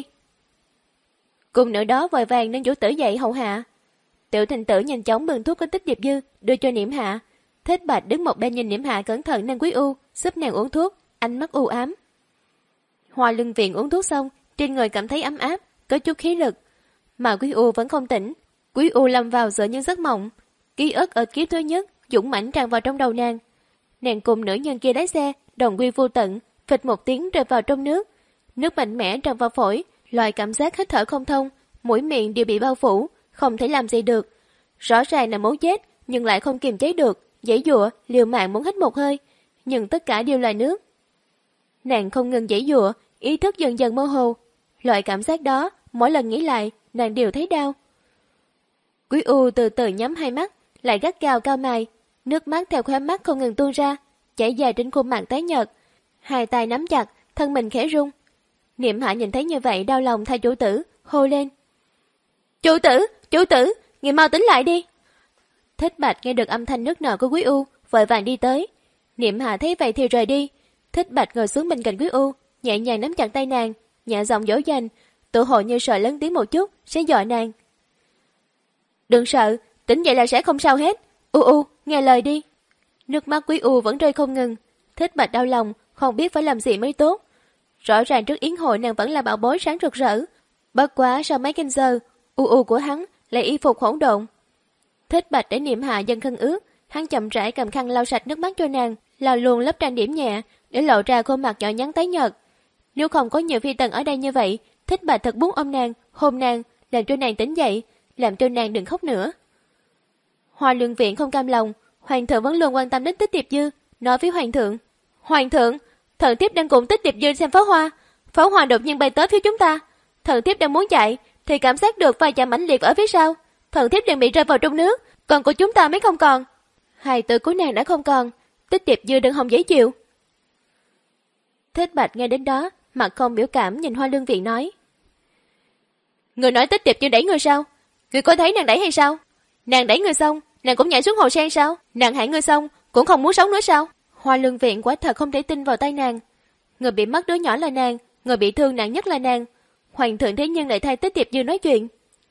Cung nữ đó vội vàng nâng chủ tử dậy hầu hạ. Tiểu Thành Tử nhanh chóng bưng thuốc có Tích Điệp Dư đưa cho Niệm Hạ. Thích Bạch đứng một bên nhìn Niệm Hạ cẩn thận nâng Quý U, giúp nàng uống thuốc, ánh mắt u ám. Hoa Lương Viện uống thuốc xong, trên người cảm thấy ấm áp, có chút khí lực, mà Quý U vẫn không tỉnh. Quý U lâm vào giữa những giấc mộng, ký ức ở kiếp thứ nhất dũng mãnh tràn vào trong đầu nàng. Nàng cùng nữ nhân kia lái xe, đồng quy vô tận, phịch một tiếng rơi vào trong nước. Nước mạnh mẽ tràn vào phổi, loại cảm giác hít thở không thông, mũi miệng đều bị bao phủ, không thể làm gì được. Rõ ràng là muốn chết, nhưng lại không kiềm chế được, giãy giụa, liều mạng muốn hít một hơi, nhưng tất cả đều là nước. Nàng không ngừng giãy giụa, ý thức dần dần mơ hồ. Loại cảm giác đó, mỗi lần nghĩ lại, nàng đều thấy đau. Quý U từ từ nhắm hai mắt, lại gắt gao cao mày, nước mắt theo khóe mắt không ngừng tuôn ra, chảy dài trên khuôn mặt tái nhợt. Hai tay nắm chặt, thân mình khẽ run. Niệm Hạ nhìn thấy như vậy đau lòng thay chủ tử, hô lên: Chủ tử, chủ tử, người mau tỉnh lại đi. Thích Bạch nghe được âm thanh nức nở của Quý U, vội vàng đi tới. Niệm Hạ thấy vậy thì rời đi. Thích Bạch ngồi xuống bên cạnh Quý U, nhẹ nhàng nắm chặt tay nàng, nhẹ giọng dỗ dành, tự hồ như sợ lớn tiếng một chút sẽ dọa nàng. Đừng sợ, tỉnh dậy là sẽ không sao hết. U U, nghe lời đi. Nước mắt Quý U vẫn rơi không ngừng. Thích Bạch đau lòng, không biết phải làm gì mới tốt. Rõ ràng trước yến hội nàng vẫn là bảo bối sáng rực rỡ, bất quá sau mấy canh giờ, U U của hắn lại y phục hỗn độn. Thích Bạch để Niệm Hạ dần khăn ướt, hắn chậm rãi cầm khăn lau sạch nước mắt cho nàng, lau luôn lớp trang điểm nhẹ để lộ ra khuôn mặt nhỏ nhắn tái nhợt. Nếu không có nhiều phi tần ở đây như vậy, Thích Bạch thật muốn ôm nàng, hôn nàng, làm cho nàng tỉnh dậy, làm cho nàng đừng khóc nữa. Hoa Lương Viện không cam lòng, Hoàng thượng vẫn luôn quan tâm đến Tích Điệp Dư, nói với Hoàng thượng: Hoàng thượng, thần thiếp đang cùng Tích Điệp Dư xem pháo hoa, pháo hoa đột nhiên bay tới phía chúng ta, thần thiếp đang muốn chạy thì cảm giác được vai chạm mãnh liệt ở phía sau, thần thiếp đang bị rơi vào trong nước, còn của chúng ta mới không còn. Hài tử của nàng đã không còn, Tích Tiệp Dư đừng hòng dễ chịu. Thích Bạch nghe đến đó, mặt không biểu cảm nhìn Hoa Lương Viện nói. Người nói Tích Tiệp Dư đẩy người sao? Người có thấy nàng đẩy hay sao? Nàng đẩy người xong, nàng cũng nhảy xuống hồ sen sao? Nàng hại người xong, cũng không muốn sống nữa sao? Hoa Lương Viện quả thật không thể tin vào tay nàng. Người bị mất đứa nhỏ là nàng, người bị thương nặng nhất là nàng. Hoàng thượng thế nhưng lại thay Tích Tiệp Dư nói chuyện.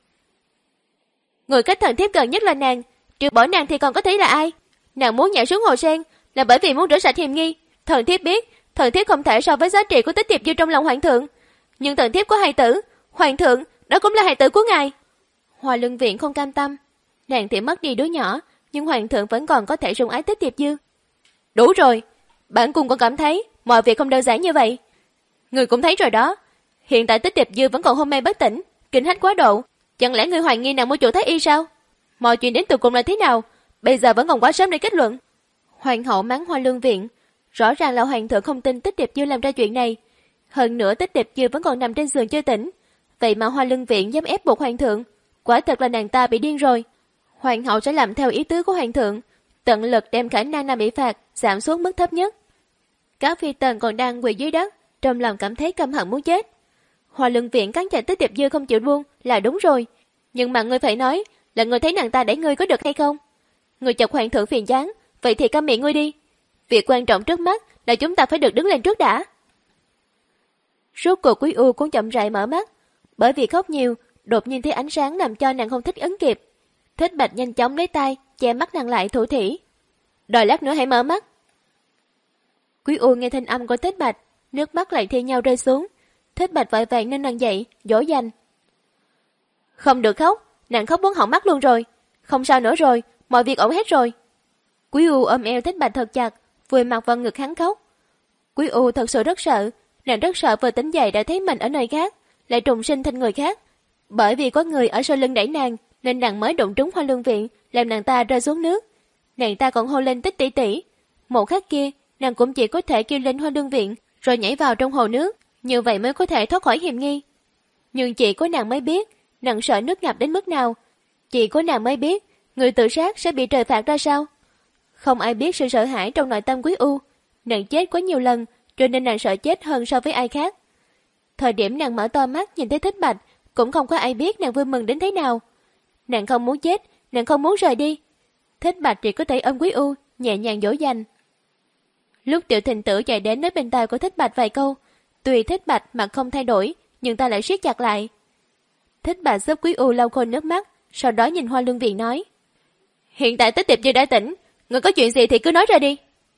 Người cách thần thiếp gần nhất là nàng, trừ bỏ nàng thì còn có thấy là ai? Nàng muốn nhảy xuống hồ sen là bởi vì muốn rửa sạch hiềm nghi. Thần thiếp biết, thần thiếp không thể so với giá trị của Tích Tiệp Dư trong lòng hoàng thượng, nhưng thần thiếp có hài tử, hoàng thượng, đó cũng là hài tử của ngài. Hoa Lương Viện không cam tâm, nàng thì mất đi đứa nhỏ, nhưng hoàng thượng vẫn còn có thể sủng ái Tích Tiệp Dư. Đủ rồi, bản cung còn cảm thấy mọi việc không đơn giản như vậy. Người cũng thấy rồi đó, hiện tại Tích Tiệp Dư vẫn còn hôn mê bất tỉnh, kinh hách quá độ. Chẳng lẽ người hoài nghi nàng mua chủ thái y sao? Mọi chuyện đến từ cùng là thế nào? Bây giờ vẫn còn quá sớm để kết luận. Hoàng hậu mắng Hoa Lương Viện, rõ ràng là hoàng thượng không tin Tích Tiệp Dư làm ra chuyện này. Hơn nữa Tích Tiệp Dư vẫn còn nằm trên giường chưa tỉnh, vậy mà Hoa Lương Viện dám ép buộc hoàng thượng, quả thật là nàng ta bị điên rồi. Hoàng hậu sẽ làm theo ý tứ của hoàng thượng, tận lực đem khả năng nàng bị phạt giảm xuống mức thấp nhất. Các phi tần còn đang quỳ dưới đất, trong lòng cảm thấy căm hận muốn chết. Hoa Lương Viện cắn chặt Tích Tiệp Dư không chịu buông là đúng rồi, nhưng mà ngươi phải nói là ngươi thấy nàng ta đẩy ngươi có được hay không? Ngươi chọc hoàng thượng phiền chán, vậy thì câm miệng ngươi đi. Việc quan trọng trước mắt là chúng ta phải được đứng lên trước đã. Rốt cuộc Quý U cũng chậm rãi mở mắt, bởi vì khóc nhiều, đột nhiên thấy ánh sáng làm cho nàng không thích ứng kịp. Thích Bạch nhanh chóng lấy tay che mắt nàng lại thủ thỉ. Đợi lát nữa hãy mở mắt. Quý U nghe thanh âm của Thích Bạch, nước mắt lại thi nhau rơi xuống. Thích Bạch vội vàng nên nàng dậy, dỗ dành. Không được khóc, nàng khóc muốn hỏng mắt luôn rồi. Không sao nữa rồi, mọi việc ổn hết rồi. Quý U ôm eo Thích Bạch thật chặt, vùi mặt vào ngực hắn khóc. Quý U thật sự rất sợ, nàng rất sợ vừa tỉnh dậy đã thấy mình ở nơi khác, lại trùng sinh thành người khác. Bởi vì có người ở sau lưng đẩy nàng, nên nàng mới đụng trúng Hoa Lương Viện, làm nàng ta rơi xuống nước. Nàng ta còn hô lên Tích tỷ tỷ. Một khắc kia, nàng cũng chỉ có thể kêu lên Hoa Lương Viện, rồi nhảy vào trong hồ nước, như vậy mới có thể thoát khỏi hiểm nghi. Nhưng chỉ có nàng mới biết, nàng sợ nước ngập đến mức nào. Chỉ có nàng mới biết, người tự sát sẽ bị trời phạt ra sao. Không ai biết sự sợ hãi trong nội tâm Quý U. Nàng chết quá nhiều lần, cho nên nàng sợ chết hơn so với ai khác. Thời điểm nàng mở to mắt nhìn thấy Thích Bạch, cũng không có ai biết nàng vui mừng đến thế nào. Nàng không muốn chết, nàng không muốn rời đi. Thích Bạch chỉ có thể ôm Quý U, nhẹ nhàng dỗ dành. Lúc Tiểu Thịnh Tử chạy đến nói bên tai của Thích Bạch vài câu, tuy Thích Bạch mặt không thay đổi, nhưng ta lại siết chặt lại. Thích Bạch giúp Quý U lau khô nước mắt, sau đó nhìn Hoa Lương Viện nói: Hiện tại Tích Tiệp Dư đã tỉnh, người có chuyện gì thì cứ nói ra đi.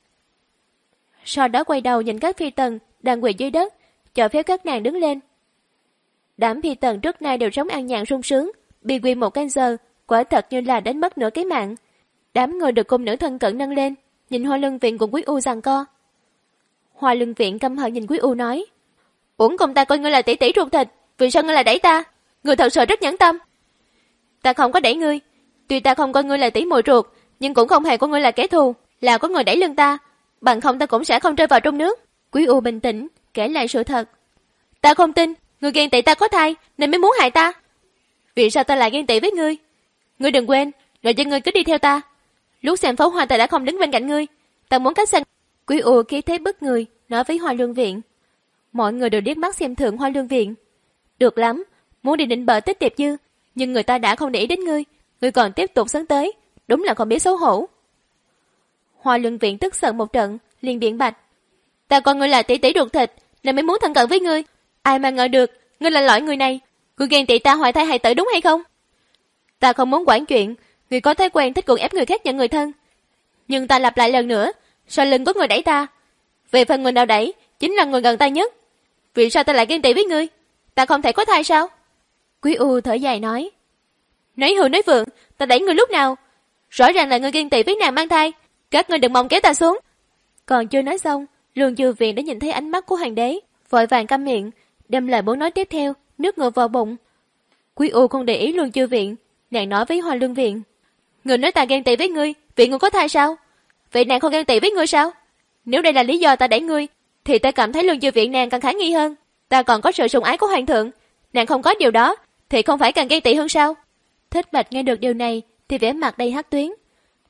Sau đó quay đầu nhìn các phi tần đang quỳ dưới đất, cho phép các nàng đứng lên. Đám phi tần trước nay đều sống an nhàn sung sướng, bị quỳ một canh giờ, quả thật như là đánh mất nửa cái mạng. Đám người được cung nữ thân cận nâng lên, nhìn Hoa Lương Viện cùng Quý U giằng co. Hoa Lương Viện căm hận nhìn Quý U nói: Uổng công ta coi ngươi là tỷ tỷ ruột thịt, vì sao ngươi lại đẩy ta? Ngươi thật sự rất nhẫn tâm. Ta không có đẩy ngươi, tuy ta không coi ngươi là tỷ muội ruột, nhưng cũng không hề coi ngươi là kẻ thù, là có người đẩy lưng ta, bằng không ta cũng sẽ không rơi vào trong nước. Quý U bình tĩnh kể lại sự thật. Ta không tin, ngươi ghen tị ta có thai nên mới muốn hại ta. Vì sao ta lại ghen tị với ngươi? Ngươi đừng quên, người dân ngươi cứ đi theo ta. Lúc xem pháo hoa ta đã không đứng bên cạnh ngươi, ta muốn cách xa. Quý U khí thế bức người nói với Hoa Lương Viện. Mọi người đều điếc mắt xem thường Hoa Lương Viện. Được lắm, muốn đi định bợ Tích Tiệp Dư, nhưng người ta đã không để ý đến ngươi, ngươi còn tiếp tục sấn tới, đúng là không biết xấu hổ. Hoa Lương Viện tức giận một trận, liền biện bạch: Ta coi ngươi là tỷ tỷ ruột thịt nên mới muốn thân cận với ngươi, ai mà ngờ được ngươi là loại người này. Ngươi ghen tị ta hoài thai hài tử đúng hay không? Ta không muốn quản chuyện, ngươi có thói quen thích cưỡng ép người khác nhận người thân, nhưng ta lặp lại lần nữa, sau lưng có người đẩy ta. Về phần người nào đẩy chính là người gần ta nhất. Vì sao ta lại ghen tị với ngươi? Ta không thể có thai sao? Quý U thở dài nói: Nói hưu nói vượng, ta đẩy ngươi lúc nào? Rõ ràng là ngươi ghen tị với nàng mang thai, các ngươi đừng mong kéo ta xuống. Còn chưa nói xong, Lương Dư Viện đã nhìn thấy ánh mắt của hoàng đế, vội vàng câm miệng, đem lời muốn nói tiếp theo nước ngược vào bụng. Quý U không để ý Lương Dư Viện, nàng nói với Hoa Lương Viện: Người nói ta ghen tị với ngươi, vì ngươi có thai sao? Vậy nàng không ghen tị với ngươi sao? Nếu đây là lý do ta đẩy ngươi, thì ta cảm thấy Lương Dư Viện nàng càng khả nghi hơn. Ta còn có sự sủng ái của hoàng thượng, nàng không có điều đó, thì không phải càng ghen tị hơn sao? Thích Bạch nghe được điều này thì vẻ mặt đầy hắc tuyến.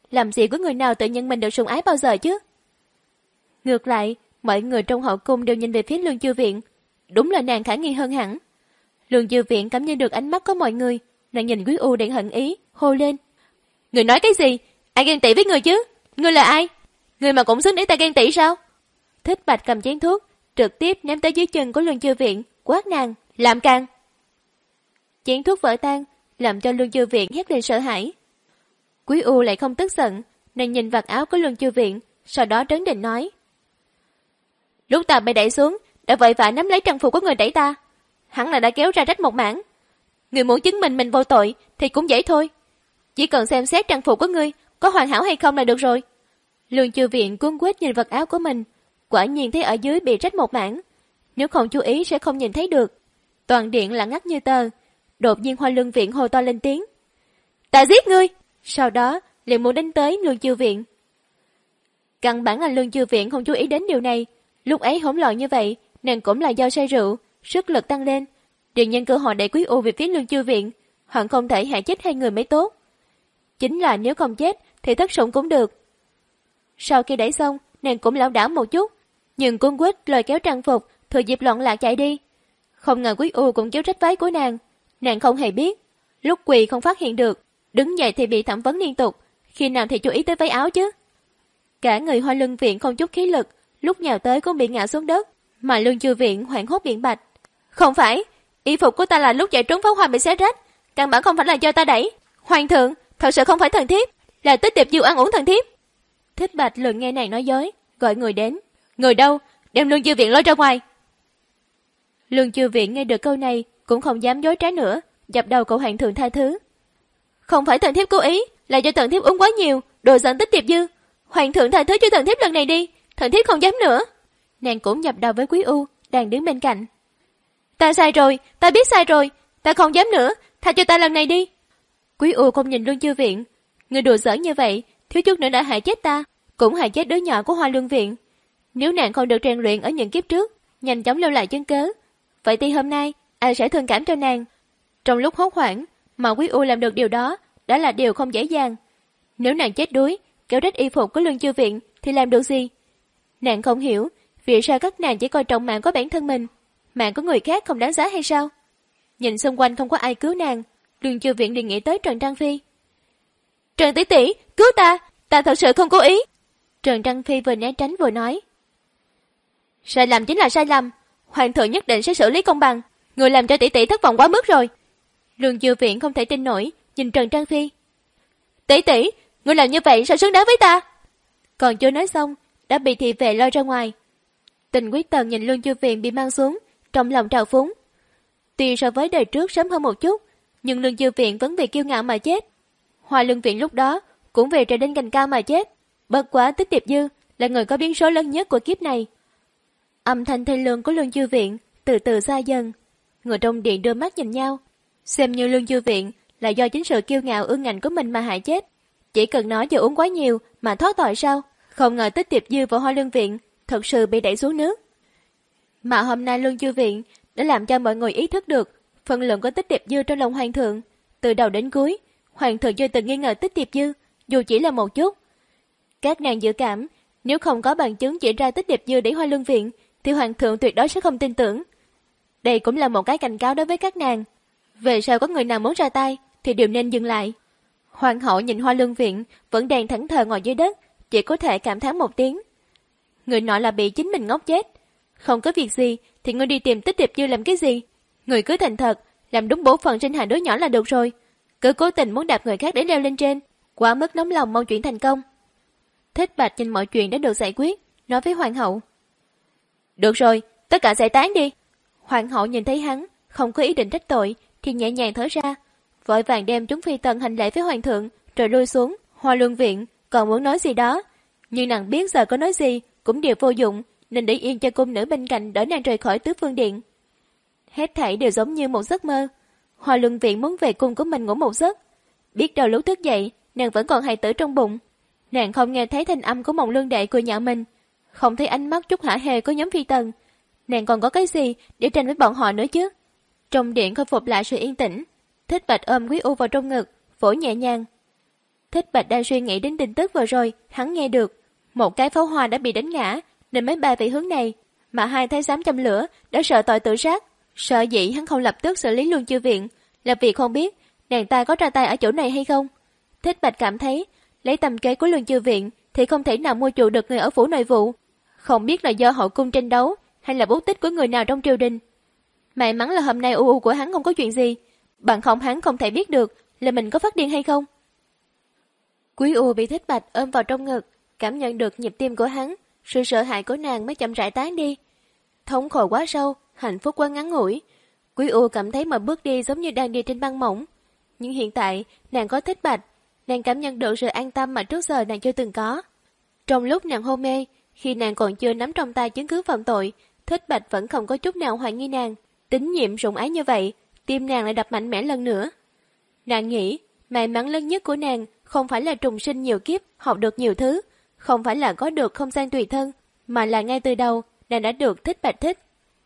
làm gì có người nào tự nhận mình được sủng ái bao giờ chứ? Ngược lại, mọi người trong hậu cung đều nhìn về phía Lương Chiêu Viện. Đúng là nàng khả nghi hơn hẳn. Lương Chiêu Viện cảm nhận được ánh mắt của mọi người, nàng nhìn Quý U đang hận ý, hô lên. Người nói cái gì? Ai ghen tị với người chứ? Ngươi là ai? Người mà cũng xứng để ta ghen tị sao? Thích Bạch cầm chén thuốc, trực tiếp ném tới dưới chân của Lương Chiêu Viện, quát nàng, làm càng. Chén thuốc vỡ tan, làm cho Lương Chiêu Viện hét lên sợ hãi. Quý U lại không tức giận, nàng nhìn vạt áo của Lương Chiêu Viện, sau đó trấn định nói. Lúc ta bị đẩy xuống, đã vội vã nắm lấy trang phục của người đẩy ta. Hẳn là đã kéo ra rách một mảng. Người muốn chứng minh mình vô tội thì cũng dễ thôi. Chỉ cần xem xét trang phục của ngươi có hoàn hảo hay không là được rồi. Lương Chiêu Viện cuống quýt nhìn vật áo của mình, quả nhiên thấy ở dưới bị rách một mảng. Nếu không chú ý sẽ không nhìn thấy được. Toàn điện lặng ngắt như tờ. Đột nhiên Hoa Lương Viện hô to lên tiếng. Ta giết ngươi! Sau đó liền muốn đánh tới Lương Chiêu Viện. Căn bản là Lương Chiêu Viện không chú ý đến điều này. Lúc ấy hỗn loạn như vậy, nàng cũng là do say rượu, sức lực tăng lên. Điền nhân cơ hội đẩy Quý U về phía Lương Chiêu Viện, hận không thể hại chết hai người mới tốt. Chính là nếu không chết thì thất sủng cũng được. Sau khi đẩy xong, nàng cũng lảo đảo một chút, nhưng cuốn quýt lôi kéo trang phục, thừa dịp loạn lạc chạy đi. Không ngờ Quý U cũng kéo rách váy của nàng, nàng không hề biết. Lúc quỳ không phát hiện được, đứng dậy thì bị thẩm vấn liên tục, khi nào thì chú ý tới váy áo chứ. Cả người Hoa Lương Viện không chút khí lực, lúc nhào tới cũng bị ngã xuống đất, mà Lương Chiêu Viện hoảng hốt biện bạch. Không phải, y phục của ta là lúc chạy trốn pháo hoa bị xé rách, căn bản không phải là do ta đẩy. Hoàng thượng, thật sự không phải thần thiếp, là Tích Điệp Dư ăn uống thần thiếp. Thích Bạch lường nghe nàng nói dối, gọi người đến. Người đâu? Đem Lương Chiêu Viện lôi ra ngoài. Lương Chiêu Viện nghe được câu này cũng không dám dối trá nữa, dập đầu cầu hoàng thượng tha thứ. Không phải thần thiếp cố ý, là do thần thiếp uống quá nhiều, đồ giận Tích Điệp Dư. Hoàng thượng tha thứ cho thần thiếp lần này đi, thần thiếp không dám nữa. Nàng cũng dập đầu với Quý U đang đứng bên cạnh. Ta sai rồi, ta biết sai rồi, ta không dám nữa, tha cho ta lần này đi. Quý U không nhìn Lương Chiêu Viện. Người đùa giỡn như vậy, thiếu chút nữa đã hại chết ta, cũng hại chết đứa nhỏ của Hoa Lương Viện. Nếu nàng không được rèn luyện ở những kiếp trước, nhanh chóng lưu lại chứng cớ, vậy thì hôm nay ai sẽ thương cảm cho nàng. Trong lúc hốt hoảng mà Quý U làm được điều đó, đã là điều không dễ dàng. Nếu nàng chết đuối, kéo rách y phục của Lương Chiêu Viện thì làm được gì? Nàng không hiểu vì sao các nàng chỉ coi trọng mạng của bản thân mình, mạng của người khác không đáng giá hay sao? Nhìn xung quanh không có ai cứu nàng, Lương Chiêu Viện liền nghĩ tới Trần Trang Phi. Trần tỷ tỷ, cứu ta, ta thật sự không cố ý. Trần Trang Phi vừa né tránh vừa nói. Sai lầm chính là sai lầm, hoàng thượng nhất định sẽ xử lý công bằng, người làm cho tỷ tỷ thất vọng quá mức rồi. Lương Chiêu Viện không thể tin nổi, nhìn Trần Trang Phi. Tỷ tỷ, người làm như vậy sao xứng đáng với ta? Còn chưa nói xong, đã bị thị vệ lôi ra ngoài. Tình Quý Tần nhìn Lương Chiêu Viện bị mang xuống, trong lòng trào phúng. Tuy so với đời trước sớm hơn một chút, nhưng Lương Chiêu Viện vẫn vì kiêu ngạo mà chết. Hoa Lương Viện lúc đó cũng vì trời đến cành cao mà chết. Bất quá Tích Điệp Dư là người có biến số lớn nhất của kiếp này. Âm thanh thê lương của Lương Chiêu Viện từ từ xa dần. Người trong điện đưa mắt nhìn nhau, xem như Lương Chiêu Viện là do chính sự kiêu ngạo ương ngạnh của mình mà hại chết. Chỉ cần nói do uống quá nhiều mà thoát tội sao? Không ngờ Tích Điệp Dư và Hoa Lương Viện thật sự bị đẩy xuống nước. Mà hôm nay Lương Chiêu Viện đã làm cho mọi người ý thức được phần lượng của Tích Điệp Dư trong lòng hoàng thượng. Từ đầu đến cuối, hoàng thượng chưa từng nghi ngờ Tích Điệp Dư, dù chỉ là một chút. Các nàng dự cảm, nếu không có bằng chứng chỉ ra Tích Điệp Dư đẩy Hoa Lương Viện, thì hoàng thượng tuyệt đối sẽ không tin tưởng. Đây cũng là một cái cảnh cáo đối với các nàng. Về sau có người nào muốn ra tay, thì đều nên dừng lại. Hoàng hậu nhìn Hoa Lương Viện vẫn đang thẫn thờ ngồi dưới đất, chỉ có thể cảm thán một tiếng. Người nọ là bị chính mình ngốc chết. Không có việc gì thì ngươi đi tìm Tích Điệp Dư làm cái gì? Người cứ thành thật, làm đúng bổn phận sinh hạ đứa nhỏ là được rồi. Cứ cố tình muốn đạp người khác để leo lên trên, quá mức nóng lòng mong chuyện thành công. Thích Bạch nhìn mọi chuyện đã được giải quyết, nói với hoàng hậu. Được rồi, tất cả giải tán đi. Hoàng hậu nhìn thấy hắn không có ý định trách tội thì nhẹ nhàng thở ra, vội vàng đem chúng phi tần hành lễ với hoàng thượng rồi lui xuống. Hoa Lương Viện còn muốn nói gì đó, nhưng nàng biết giờ có nói gì cũng đều vô dụng, nên để yên cho cung nữ bên cạnh đỡ nàng rời khỏi tứ phương điện. Hết thảy đều giống như một giấc mơ. Hoa Lương Viện muốn về cung của mình ngủ một giấc, biết đâu lúc thức dậy nàng vẫn còn hài tử trong bụng. Nàng không nghe thấy thanh âm của Mộng Lương Đệ cười nhạo mình, không thấy ánh mắt chút hả hê của nhóm phi tần. Nàng còn có cái gì để tranh với bọn họ nữa chứ? Trong điện khôi phục lại sự yên tĩnh. Thích Bạch ôm Quý U vào trong ngực, vỗ nhẹ nhàng. Thích Bạch đang suy nghĩ đến tin tức vừa rồi, hắn nghe được. Một cái pháo hoa đã bị đánh ngã, nên mới bay về hướng này. Mà hai thái giám châm lửa đã sợ tội tự sát. Sợ dĩ hắn không lập tức xử lý Luân Chiêu Viện, là vì không biết nàng ta có ra tay ở chỗ này hay không. Thích Bạch cảm thấy, lấy tầm kế của Luân Chiêu Viện thì không thể nào mua chuộc được người ở phủ nội vụ. Không biết là do hậu cung tranh đấu, hay là bút tích của người nào trong triều đình. May mắn là hôm nay u u của hắn không có chuyện gì, bằng không hắn không thể biết được là mình có phát điên hay không. Quý U bị Thích Bạch ôm vào trong ngực, cảm nhận được nhịp tim của hắn, sự sợ hãi của nàng mới chậm rãi tán đi. Thống khổ quá sâu, hạnh phúc quá ngắn ngủi. Quý U cảm thấy mà bước đi giống như đang đi trên băng mỏng. Nhưng hiện tại, nàng có Thích Bạch, nàng cảm nhận được sự an tâm mà trước giờ nàng chưa từng có. Trong lúc nàng hôn mê, khi nàng còn chưa nắm trong tay chứng cứ phạm tội, Thích Bạch vẫn không có chút nào hoài nghi nàng. Tín nhiệm sủng ái như vậy, tim nàng lại đập mạnh mẽ lần nữa. Nàng nghĩ, may mắn lớn nhất của nàng không phải là trùng sinh nhiều kiếp, học được nhiều thứ, không phải là có được không gian tùy thân, mà là ngay từ đầu, nàng đã được Thích Bạch thích.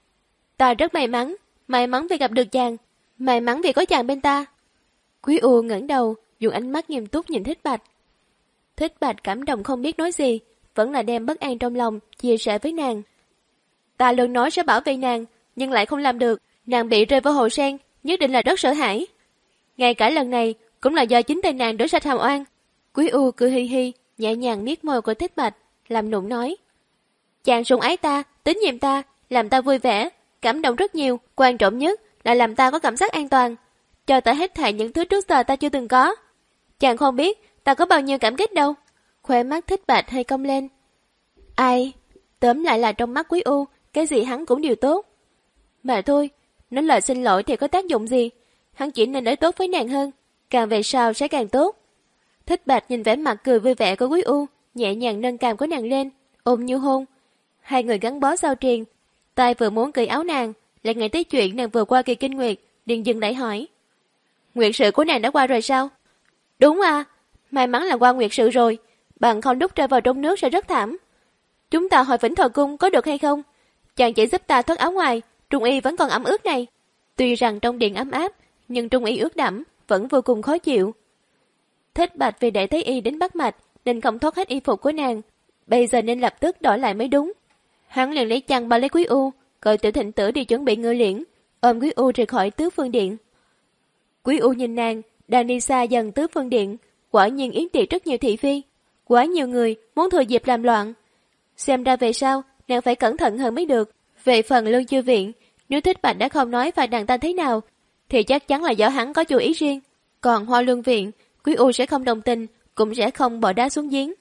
Ta rất may mắn, may mắn vì gặp được chàng, may mắn vì có chàng bên ta. Quý U ngẩng đầu, dùng ánh mắt nghiêm túc nhìn Thích Bạch. Thích Bạch cảm động không biết nói gì, vẫn là đem bất an trong lòng chia sẻ với nàng. Ta luôn nói sẽ bảo vệ nàng, nhưng lại không làm được. Nàng bị rơi vào hồ sen, nhất định là rất sợ hãi. Ngay cả lần này cũng là do chính tay nàng đổ sạch hàm oan. Quý U cười hi hi, nhẹ nhàng miết môi của Thích Bạch, làm nũng nói: chàng sủng ái ta, tín nhiệm ta, làm ta vui vẻ, cảm động rất nhiều. Quan trọng nhất là làm ta có cảm giác an toàn, cho ta hết thảy những thứ trước giờ ta chưa từng có. Chàng không biết ta có bao nhiêu cảm kích đâu. Khóe mắt Thích Bạch hơi cong lên. Ai, tóm lại là trong mắt Quý U, cái gì hắn cũng đều tốt. Mà thôi, nói lời xin lỗi thì có tác dụng gì, hắn chỉ nên đối tốt với nàng hơn, càng về sau sẽ càng tốt. Thích Bạch nhìn vẻ mặt cười vui vẻ của Quý U, nhẹ nhàng nâng cằm của nàng lên, ôm như hôn. Hai người gắn bó giao triền, tay vừa muốn cởi áo nàng, lại nghĩ tới chuyện nàng vừa qua kỳ kinh nguyệt, liền dừng lại hỏi: nguyệt sự của nàng đã qua rồi sao? Đúng à, may mắn là qua nguyệt sự rồi, bằng không lúc rơi vào trong nước sẽ rất thảm. Chúng ta hồi Vĩnh Thọ Cung có được hay không? Chàng chỉ giúp ta thoát áo ngoài, Trung Y vẫn còn ẩm ướt này. Tuy rằng trong điện ấm áp, nhưng Trung Y ướt đẫm, vẫn vô cùng khó chịu. Thích Bạch vì để thấy Y đến bắt mạch, nên không thoát hết y phục của nàng. Bây giờ nên lập tức đổi lại mới đúng. Hắn liền lấy chăn bao lấy Quý U, gọi Tiểu Thịnh Tử đi chuẩn bị ngựa liễn, ôm Quý U rời khỏi Tứ Phương Điện. Quý U nhìn nàng, đang đi xa dần Tứ Phương Điện, quả nhiên yến tiệc rất nhiều thị phi. Quá nhiều người muốn thừa dịp làm loạn. Xem ra về sau, nàng phải cẩn thận hơn mới được. Về phần Luân Chiêu Viện, nếu Thích Bạch đã không nói phạt nàng ta thế nào, thì chắc chắn là do hắn có chủ ý riêng. Còn Hoa Luân Viện, Quý U sẽ không đồng tình, cũng sẽ không bỏ đá xuống giếng.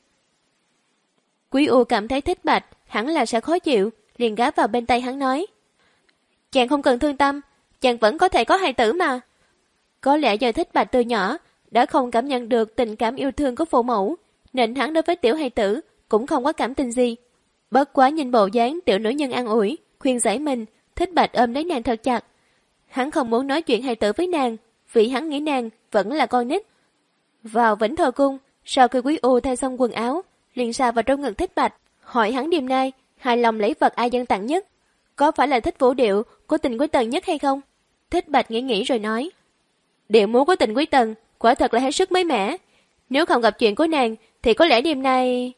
Quý U cảm thấy Thích Bạch hẳn là sẽ khó chịu, liền gáp vào bên tay hắn nói: chàng không cần thương tâm, chàng vẫn có thể có hài tử mà. Có lẽ do Thích Bạch từ nhỏ đã không cảm nhận được tình cảm yêu thương của phụ mẫu, nên hắn đối với tiểu hài tử cũng không có cảm tình gì. Bất quá nhìn bộ dáng tiểu nữ nhân an ủi, khuyên giải mình, Thích Bạch ôm lấy nàng thật chặt. Hắn không muốn nói chuyện hài tử với nàng, vì hắn nghĩ nàng vẫn là con nít. Vào Vĩnh Thọ Cung, sau khi Quý U thay xong quần áo, liền sa vào trong ngực Thích Bạch, hỏi hắn đêm nay hài lòng lấy vật ai dâng tặng nhất, có phải là thích vũ điệu của Tình Quý Tần nhất hay không? Thích Bạch nghĩ nghĩ rồi nói: điệu múa của Tình Quý Tần quả thật là hết sức mới mẻ, nếu không gặp chuyện của nàng thì có lẽ đêm nay...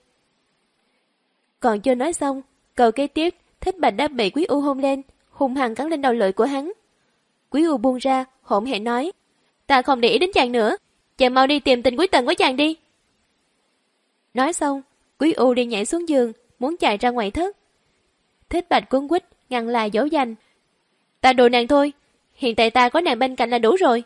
Còn chưa nói xong, câu kế tiếp Thích Bạch đã bị Quý U hôn lên, hung hăng cắn lên đầu lưỡi của hắn. Quý U buông ra, hỗn hển nói: ta không để ý đến chàng nữa, chàng mau đi tìm Tình Quý Tần với chàng đi. Nói xong, Quý U đi nhảy xuống giường, muốn chạy ra ngoài thất. Thích Bạch cuống quýt ngăn lại dỗ dành: ta đùa nàng thôi, hiện tại ta có nàng bên cạnh là đủ rồi.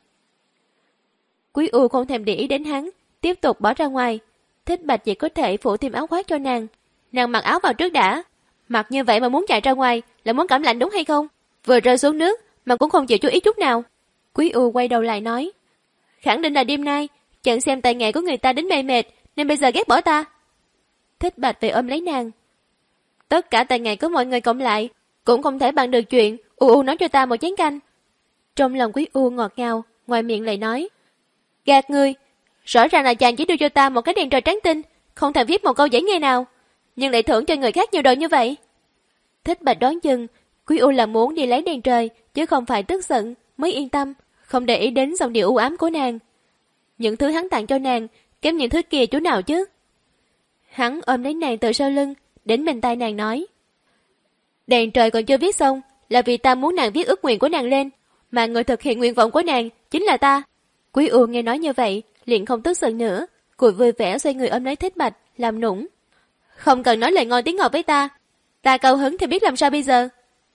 Quý U không thèm để ý đến hắn, tiếp tục bỏ ra ngoài. Thích Bạch chỉ có thể phủ thêm áo khoác cho nàng. Nàng mặc áo vào trước đã, mặc như vậy mà muốn chạy ra ngoài là muốn cảm lạnh đúng hay không? Vừa rơi xuống nước mà cũng không chịu chú ý chút nào. Quý U quay đầu lại nói: khẳng định là đêm nay chàng xem tài nghệ của người ta đến mê mệt, nên bây giờ ghét bỏ ta. Thích Bạch về ôm lấy nàng: tất cả tài nghệ của mọi người cộng lại cũng không thể bằng được chuyện U U nói cho ta một chén canh. Trong lòng Quý U ngọt ngào, ngoài miệng lại nói: gạt người, rõ ràng là chàng chỉ đưa cho ta một cái đèn trời trắng tinh, không thể viết một câu dễ nghe nào, nhưng lại thưởng cho người khác nhiều đồ như vậy. Thích Bạch đoán chừng Quý U là muốn đi lấy đèn trời, chứ không phải tức giận, mới yên tâm, không để ý đến dòng điệu u ám của nàng. Những thứ hắn tặng cho nàng kém những thứ kia chỗ nào chứ? Hắn ôm lấy nàng từ sau lưng, đến bên tai nàng nói. Đèn trời còn chưa viết xong, là vì ta muốn nàng viết ước nguyện của nàng lên, mà người thực hiện nguyện vọng của nàng chính là ta. Quý U nghe nói như vậy, liền không tức giận nữa, cười vui vẻ xoay người ôm lấy Thích Bạch, làm nũng. Không cần nói lời ngon tiếng ngọt với ta, ta cao hứng thì biết làm sao bây giờ.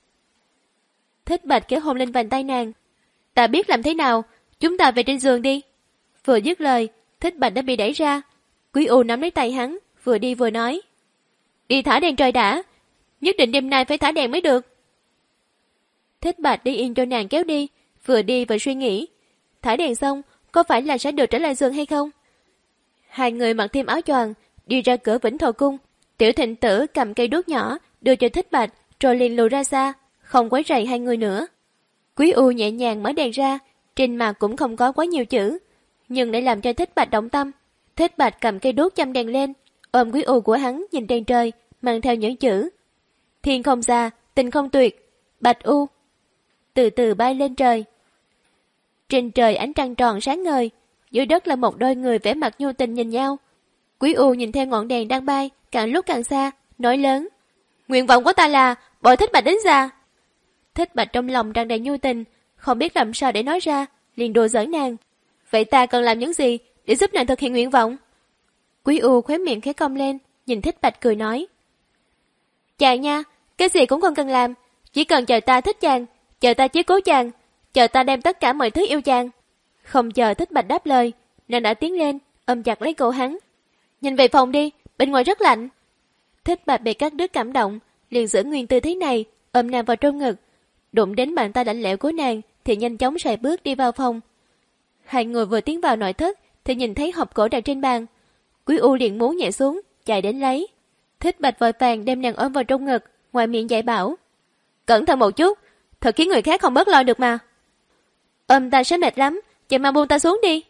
Thích Bạch kéo hôn lên vành tay nàng. Ta biết làm thế nào, chúng ta về trên giường đi. Vừa dứt lời, Thích Bạch đã bị đẩy ra. Quý U nắm lấy tay hắn, vừa đi vừa nói. Đi thả đèn trời đã, nhất định đêm nay phải thả đèn mới được. Thích Bạch đi yên cho nàng kéo đi, vừa đi vừa suy nghĩ. Thả đèn xong, có phải là sẽ được trở lại giường hay không? Hai người mặc thêm áo choàng, đi ra cửa Vĩnh Thọ Cung. Tiểu Thịnh Tử cầm cây đuốc nhỏ, đưa cho Thích Bạch, rồi liền lùi ra xa, không quấy rầy hai người nữa. Quý U nhẹ nhàng mở đèn ra, trên mặt cũng không có quá nhiều chữ, nhưng để làm cho Thích Bạch động tâm. Thích Bạch cầm cây đuốc châm đèn lên, ôm Quý U của hắn nhìn đèn trời, mang theo những chữ: Thiên không xa, tình không tuyệt, Bạch U. Từ từ bay lên trời. Trên trời ánh trăng tròn sáng ngời, dưới đất là một đôi người vẻ mặt nhu tình nhìn nhau. Quý U nhìn theo ngọn đèn đang bay, càng lúc càng xa, nói lớn: Nguyện vọng của ta là bồi Thích Bạch đến già. Thích Bạch trong lòng tràn đầy nhu tình, không biết làm sao để nói ra, liền đùa giỡn nàng. Vậy ta cần làm những gì để giúp nàng thực hiện nguyện vọng? Quý U khóe miệng khẽ cong lên, nhìn Thích Bạch cười nói: Chàng nha, cái gì cũng không cần làm, chỉ cần chờ ta thích chàng, chờ ta chiếu cố chàng, chờ ta đem tất cả mọi thứ yêu chàng. Không chờ Thích Bạch đáp lời, nàng đã tiến lên, ôm chặt lấy cổ hắn. Nhìn về phòng đi, bên ngoài rất lạnh. Thích Bạch bị cắt đứt cảm động, liền giữ nguyên tư thế này, ôm nàng vào trong ngực. Đụng đến bàn tay lạnh lẽo của nàng thì nhanh chóng sải bước đi vào phòng. Hai người vừa tiến vào nội thất thì nhìn thấy hộp cổ đặt trên bàn. Quý U liền muốn nhảy xuống, chạy đến lấy. Thích Bạch vội vàng đem nàng ôm vào trong ngực, ngoài miệng dạy bảo: Cẩn thận một chút, thật khiến người khác không bớt lo được mà. Ôm ta sẽ mệt lắm, chàng mau buông ta xuống đi.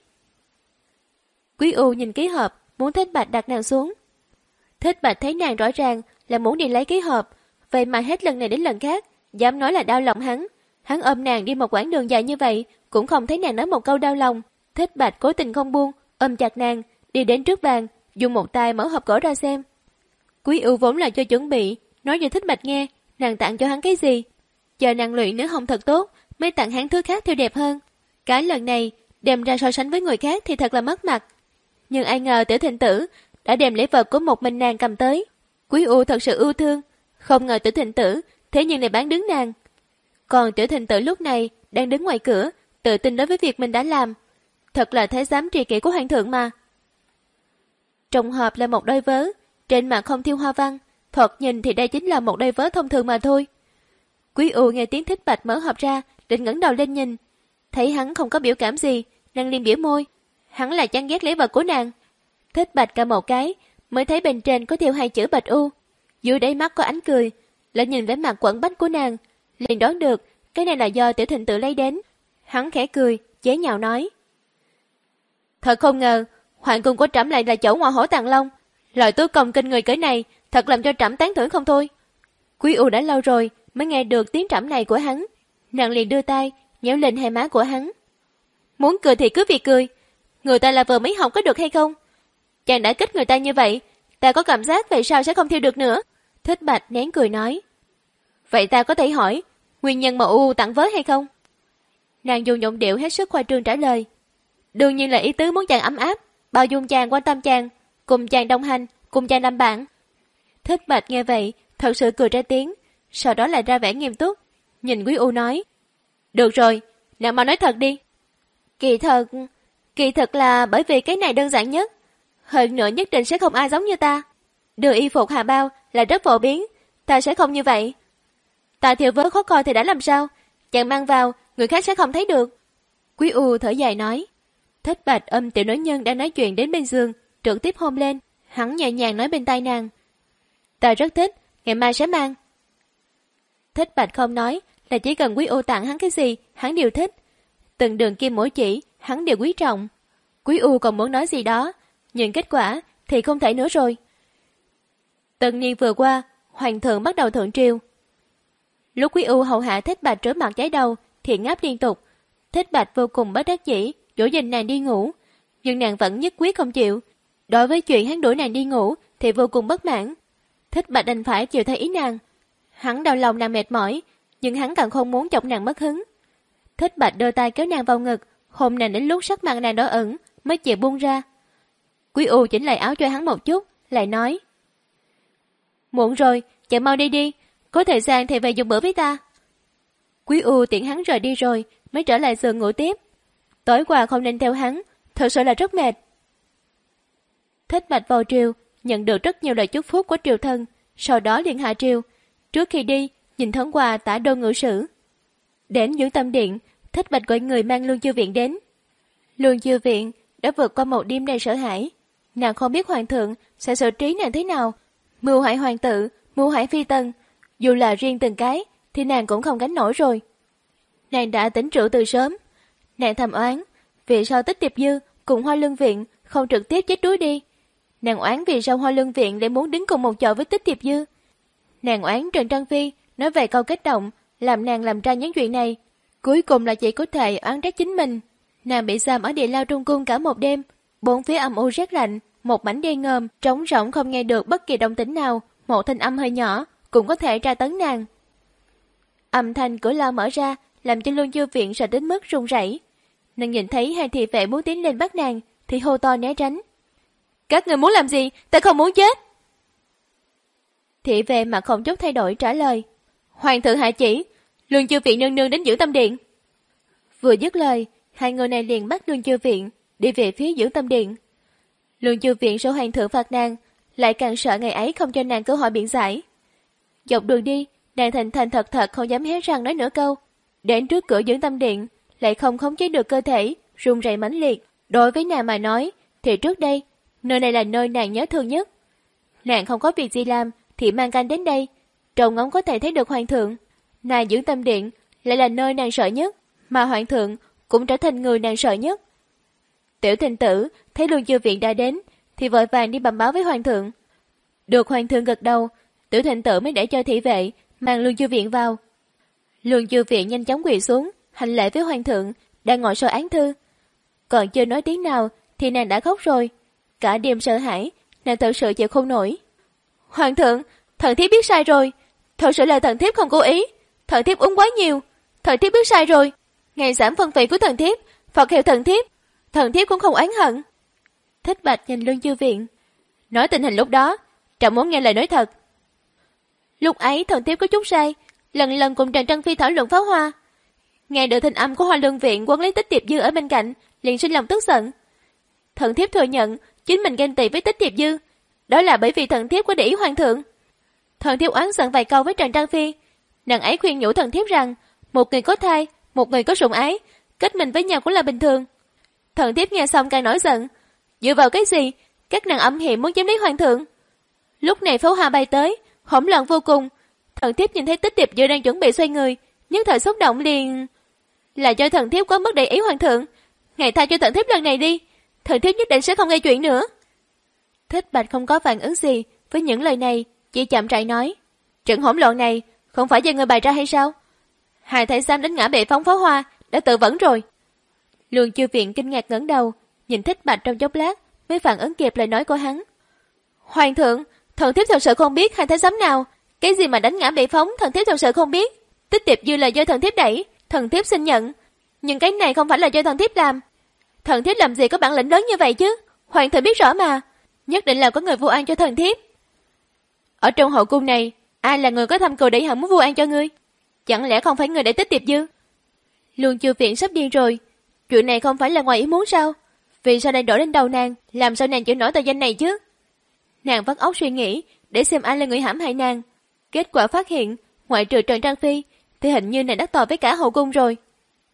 Quý U nhìn ký hộp, muốn Thích Bạch đặt nàng xuống. Thích Bạch thấy nàng rõ ràng là muốn đi lấy ký hộp, vậy mà hết lần này đến lần khác dám nói là đau lòng hắn. Hắn ôm nàng đi một quãng đường dài như vậy, cũng không thấy nàng nói một câu đau lòng. Thích Bạch cố tình không buông, ôm chặt nàng, đi đến trước bàn, dùng một tay mở hộp cổ ra xem. Quý U vốn là cho chuẩn bị, nói cho Thích Bạch nghe nàng tặng cho hắn cái gì, chờ nàng luyện nữ hồng thật tốt mới tặng hắn thứ khác theo đẹp hơn. Cái lần này đem ra so sánh với người khác thì thật là mất mặt. Nhưng ai ngờ Tiểu Thịnh Tử đã đem lễ vật của một mình nàng cầm tới. Quý U thật sự ưu thương, không ngờ Tiểu Thịnh Tử thế nhưng lại bán đứng nàng. Còn Tiểu Thịnh Tử lúc này đang đứng ngoài cửa, tự tin đối với việc mình đã làm. Thật là thái giám tri kỷ của hoàng thượng mà. Trong hộp là một đôi vớ, trên mặt không thiêu hoa văn, thoạt nhìn thì đây chính là một đôi vớ thông thường mà thôi. Quý U nghe tiếng Thích Bạch mở hộp ra, định ngẩng đầu lên nhìn, thấy hắn không có biểu cảm gì, nàng liền biểu môi. Hắn là chán ghét lễ vật của nàng. Thích Bạch cả một cái, mới thấy bên trên có theo hai chữ Bạch U, dưới đáy mắt có ánh cười, lại nhìn vẻ mặt quẩn bách của nàng, liền đoán được cái này là do Tiểu Thịnh Tử lấy đến. Hắn khẽ cười, chế nhạo nói: Thật không ngờ, hoàng cung của trẫm lại là chỗ ngọa hổ tàng long, loại tứ công kinh người cỡ này, thật làm cho trẫm tán thưởng không thôi. Quý U đã lâu rồi mới nghe được tiếng trẫm này của hắn, nàng liền đưa tay nhéo lên hai má của hắn. Muốn cười thì cứ việc cười, người ta là vừa mới học có được hay không? Chàng đã kích người ta như vậy, ta có cảm giác vậy sao sẽ không theo được nữa. Thích Bạch nén cười nói: Vậy ta có thể hỏi nguyên nhân mà U tặng vớ hay không? Nàng dùng giọng điệu hết sức khoa trương trả lời: Đương nhiên là ý tứ muốn chàng ấm áp, bao dung chàng, quan tâm chàng, cùng chàng đồng hành, cùng chàng làm bạn. Thích Bạch nghe vậy thật sự cười ra tiếng, sau đó lại ra vẻ nghiêm túc, nhìn Quý U nói: Được rồi, nàng mau nói thật đi. Kỳ thật, kỳ thật là bởi vì cái này đơn giản nhất, hơn nữa nhất định sẽ không ai giống như ta. Đưa y phục hà bao là rất phổ biến, ta sẽ không như vậy. Ta thiểu vớ khó coi thì đã làm sao, chàng mang vào, người khác sẽ không thấy được. Quý U thở dài nói. Thích Bạch ôm tiểu nữ nhân đang nói chuyện đến bên giường, trực tiếp hôn lên. Hắn nhẹ nhàng nói bên tai nàng: Ta rất thích, ngày mai sẽ mang. Thích Bạch không nói, là chỉ cần Quý U tặng hắn cái gì, hắn đều thích. Từng đường kim mỗi chỉ, hắn đều quý trọng. Quý U còn muốn nói gì đó, nhưng kết quả thì không thể nữa rồi. Tân niên vừa qua, hoàng thượng bắt đầu thượng triều. Lúc Quý U hầu hạ Thích Bạch rửa mặt cháy đầu thì ngáp liên tục. Thích Bạch vô cùng bất đắc dĩ, dỗ dành nàng đi ngủ, nhưng nàng vẫn nhất quyết không chịu. Đối với chuyện hắn đuổi nàng đi ngủ thì vô cùng bất mãn. Thích Bạch đành phải chịu theo ý nàng. Hắn đau lòng nàng mệt mỏi, nhưng hắn càng không muốn chọc nàng mất hứng. Thích Bạch đưa tay kéo nàng vào ngực, hôn nàng đến lúc sắc mặt nàng đỏ ửng mới chịu buông ra. Quý U chỉnh lại áo cho hắn một chút, lại nói: Muộn rồi, chợ mau đi đi, có thời gian thì về dùng bữa với ta. Quý U tiễn hắn rời đi rồi mới trở lại giường ngủ tiếp. Tối qua không nên theo hắn, thật sự là rất mệt. Thích Bạch vào triều, nhận được rất nhiều lời chúc phúc của triều thân, sau đó liền hạ triều. Trước khi đi, nhìn thoáng qua tả đô ngự sử. Đến dưỡng tâm điện, Thích Bạch gọi người mang Lương Chiêu Viện đến. Lương Chiêu Viện đã vượt qua một đêm đầy sợ hãi. Nàng không biết hoàng thượng sẽ xử trí nàng thế nào. Mưu hại hoàng tử, mưu hại phi tần, dù là riêng từng cái thì nàng cũng không gánh nổi rồi. Nàng đã tính rượu từ sớm. Nàng thầm oán vì sao Tích Tiệp Dư cùng Hoa Lương Viện không trực tiếp chết đuối đi. Nàng oán vì sao Hoa Lương Viện lại muốn đứng cùng một chỗ với Tích Tiệp Dư. Nàng oán Trần Trân Phi nói về câu kích động làm nàng làm ra những chuyện này. Cuối cùng là chỉ có thể oán trách chính mình. Nàng bị giam ở địa lao trung cung cả một đêm, bốn phía âm u rét lạnh, một mảnh đen ngòm, trống rỗng không nghe được bất kỳ động tĩnh nào, một thanh âm hơi nhỏ cũng có thể tra tấn nàng. Âm thanh cửa lao mở ra, làm cho Lương Chiêu Viện sợ đến mức run rẩy. Nàng nhìn thấy hai thị vệ muốn tiến lên bắt nàng, thì hô to né tránh. Các người muốn làm gì? Ta không muốn chết. Thị vệ mặt không chút thay đổi trả lời. Hoàng thượng hạ chỉ, Lương Chiêu Viện nương nương đến Dưỡng Tâm Điện. Vừa dứt lời, hai người này liền bắt Lương Chiêu Viện đi về phía Dưỡng Tâm Điện. Lương Chiêu Viện sợ hoàng thượng phạt nàng, lại càng sợ ngày ấy không cho nàng cơ hội biện giải. Dọc đường đi, nàng thành thành thật thật không dám hé răng nói nửa câu. Đến trước cửa Dưỡng Tâm Điện, lại không khống chế được cơ thể, run rẩy mãnh liệt. Đối với nàng mà nói, thì trước đây, nơi này là nơi nàng nhớ thương nhất. Nàng không có việc gì làm, thì mang canh đến đây, trông ngóng có thể thấy được hoàng thượng. Nàng Dưỡng Tâm Điện lại là nơi nàng sợ nhất, mà hoàng thượng cũng trở thành người nàng sợ nhất. Tiểu Thịnh Tử thấy Lương Chiêu Viện đã đến, thì vội vàng đi bẩm báo với hoàng thượng. Được hoàng thượng gật đầu, Tiểu Thịnh Tử mới để cho thị vệ mang Lương Chiêu Viện vào. Lương Chiêu Viện nhanh chóng quỳ xuống, hành lễ với hoàng thượng đang ngồi soi án thư. Còn chưa nói tiếng nào thì nàng đã khóc rồi. Cả đêm sợ hãi, nàng thật sự chịu không nổi. Hoàng thượng, thần thiếp biết sai rồi. Thật sự là thần thiếp không cố ý. Thần thiếp uống quá nhiều. Thần thiếp biết sai rồi. Ngài giảm phân vị của thần thiếp, phật hiệu thần thiếp. Thần thiếp cũng không oán hận. Thích Bạch nhìn Lương Chiêu Viện, nói tình hình lúc đó, chẳng muốn nghe lời nói thật. Lúc ấy thần thiếp có chút sai, lần lần cùng Trần Trân Phi thảo luận pháo hoa. Nghe được thanh âm của Hoa Lương Viện quấn lấy Tích Tiệp Dư ở bên cạnh, liền sinh lòng tức giận. Thần thiếp thừa nhận chính mình ghen tị với Tích Tiệp Dư, đó là bởi vì thần thiếp có để ý hoàng thượng. Thần thiếp oán giận vài câu với Trần Trân Phi, nàng ấy khuyên nhủ thần thiếp rằng một người có thai, một người có sủng ái, kết mình với nhau cũng là bình thường. Thần thiếp nghe xong càng nổi giận, dựa vào cái gì các nàng âm hiểm muốn chiếm lấy hoàng thượng. Lúc này pháo hoa bay tới, hỗn loạn vô cùng. Thần thiếp nhìn thấy Tích Tiệp Dư đang chuẩn bị xoay người, nhất thời xúc động liền. Là do thần thiếp quá mất để ý hoàng thượng, ngài tha cho thần thiếp lần này đi, thần thiếp nhất định sẽ không gây chuyện nữa. Thích Bạch không có phản ứng gì với những lời này, chỉ chậm rãi nói. Trận hỗn loạn này không phải do người bày ra hay sao? Hai thái giám đánh ngã bệ phóng pháo hoa đã tự vẫn rồi. Lương Chiêu Viện kinh ngạc ngẩng đầu, nhìn Thích Bạch trong chốc lát mới phản ứng kịp lời nói của hắn. Hoàng thượng, thần thiếp thật sự không biết hai thái giám nào, cái gì mà đánh ngã bệ phóng thần thiếp thật sự không biết. Tích Tiệp Dư là do thần thiếp đẩy, thần thiếp xin nhận, nhưng cái này không phải là do thần thiếp làm. Thần thiếp làm gì có bản lĩnh lớn như vậy chứ? Hoàng thượng biết rõ mà, nhất định là có người vu oan cho thần thiếp. Ở trong hậu cung này, ai là người có thâm cừu để hận muốn vu oan cho ngươi? Chẳng lẽ không phải người để Tích Tiệp Dư? Lương Chiêu Viện sắp điên rồi, chuyện này không phải là ngoài ý muốn sao? Vì sao lại đổ lên đầu nàng, làm sao nàng chịu nổi tội danh này chứ? Nàng vắt óc suy nghĩ để xem ai là người hãm hại nàng. Kết quả phát hiện, ngoại trừ Trần Trang Phi, thì hình như nàng đắc tội với cả hậu cung rồi.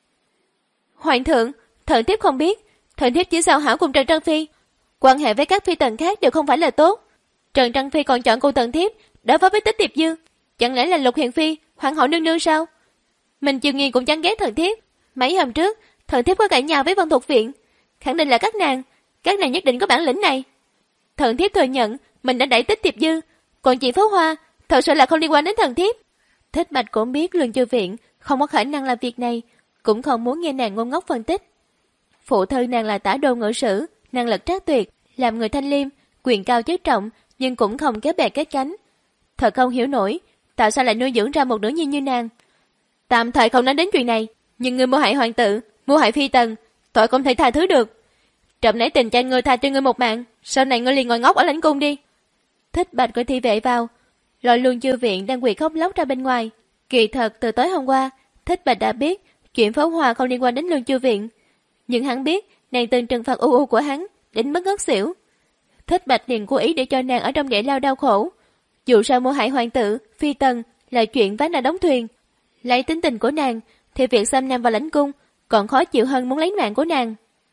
Hoàng thượng, thần thiếp không biết, thần thiếp chỉ giao hảo cùng Trần Trang Phi, quan hệ với các phi tần khác đều không phải là tốt. Trần Trang Phi còn chọn cô thần thiếp đối phó với Tích Tiệp Dư, chẳng lẽ là Lục Hiền Phi, hoàng hậu nương nương sao? Mình Chiêu Nghiên cũng chẳng ghét thần thiếp. Mấy hôm trước, thần thiếp có cãi nhau với Vân Thục Viện, khẳng định là các nàng, các nàng nhất định có bản lĩnh này. Thần thiếp thừa nhận mình đã đẩy Tích Tiệp Dư, còn chuyện pháo hoa thật sự là không liên quan đến thần thiếp. Thích Bạch cũng biết Lương Chiêu Viện không có khả năng làm việc này, cũng không muốn nghe nàng ngôn ngốc phân tích. Phụ thân nàng là tả đô ngự sử, năng lực trác tuyệt, làm người thanh liêm, quyền cao chức trọng, nhưng cũng không kéo bè kết cánh. Thật không hiểu nổi, tại sao lại nuôi dưỡng ra một nữ nhi như nàng. Tạm thời không nói đến chuyện này, nhưng ngươi mưu hại hoàng tử, mưu hại phi tần, tội không thể tha thứ được. Trẫm nể tình cho ngươi tha cho ngươi một mạng, sau này ngươi liền ngồi ngốc ở lãnh cung đi. Thích Bạch gọi thị vệ vào, lôi Luân Chiêu Viện đang quỳ khóc lóc ra bên ngoài. Kỳ thật từ tối hôm qua, Thích Bạch đã biết chuyện pháo hoa không liên quan đến Luân Chiêu Viện, nhưng hắn biết nàng từng trừng phạt u u của hắn đến mức ngất xỉu. Thích Bạch liền cố ý để cho nàng ở trong giải lao đau khổ. Dù sao mưu hại hoàng tử, phi tần là chuyện ván đã đóng thuyền. Lấy tính tình của nàng thì việc xâm nam vào lãnh cung còn khó chịu hơn muốn lấy mạng của nàng.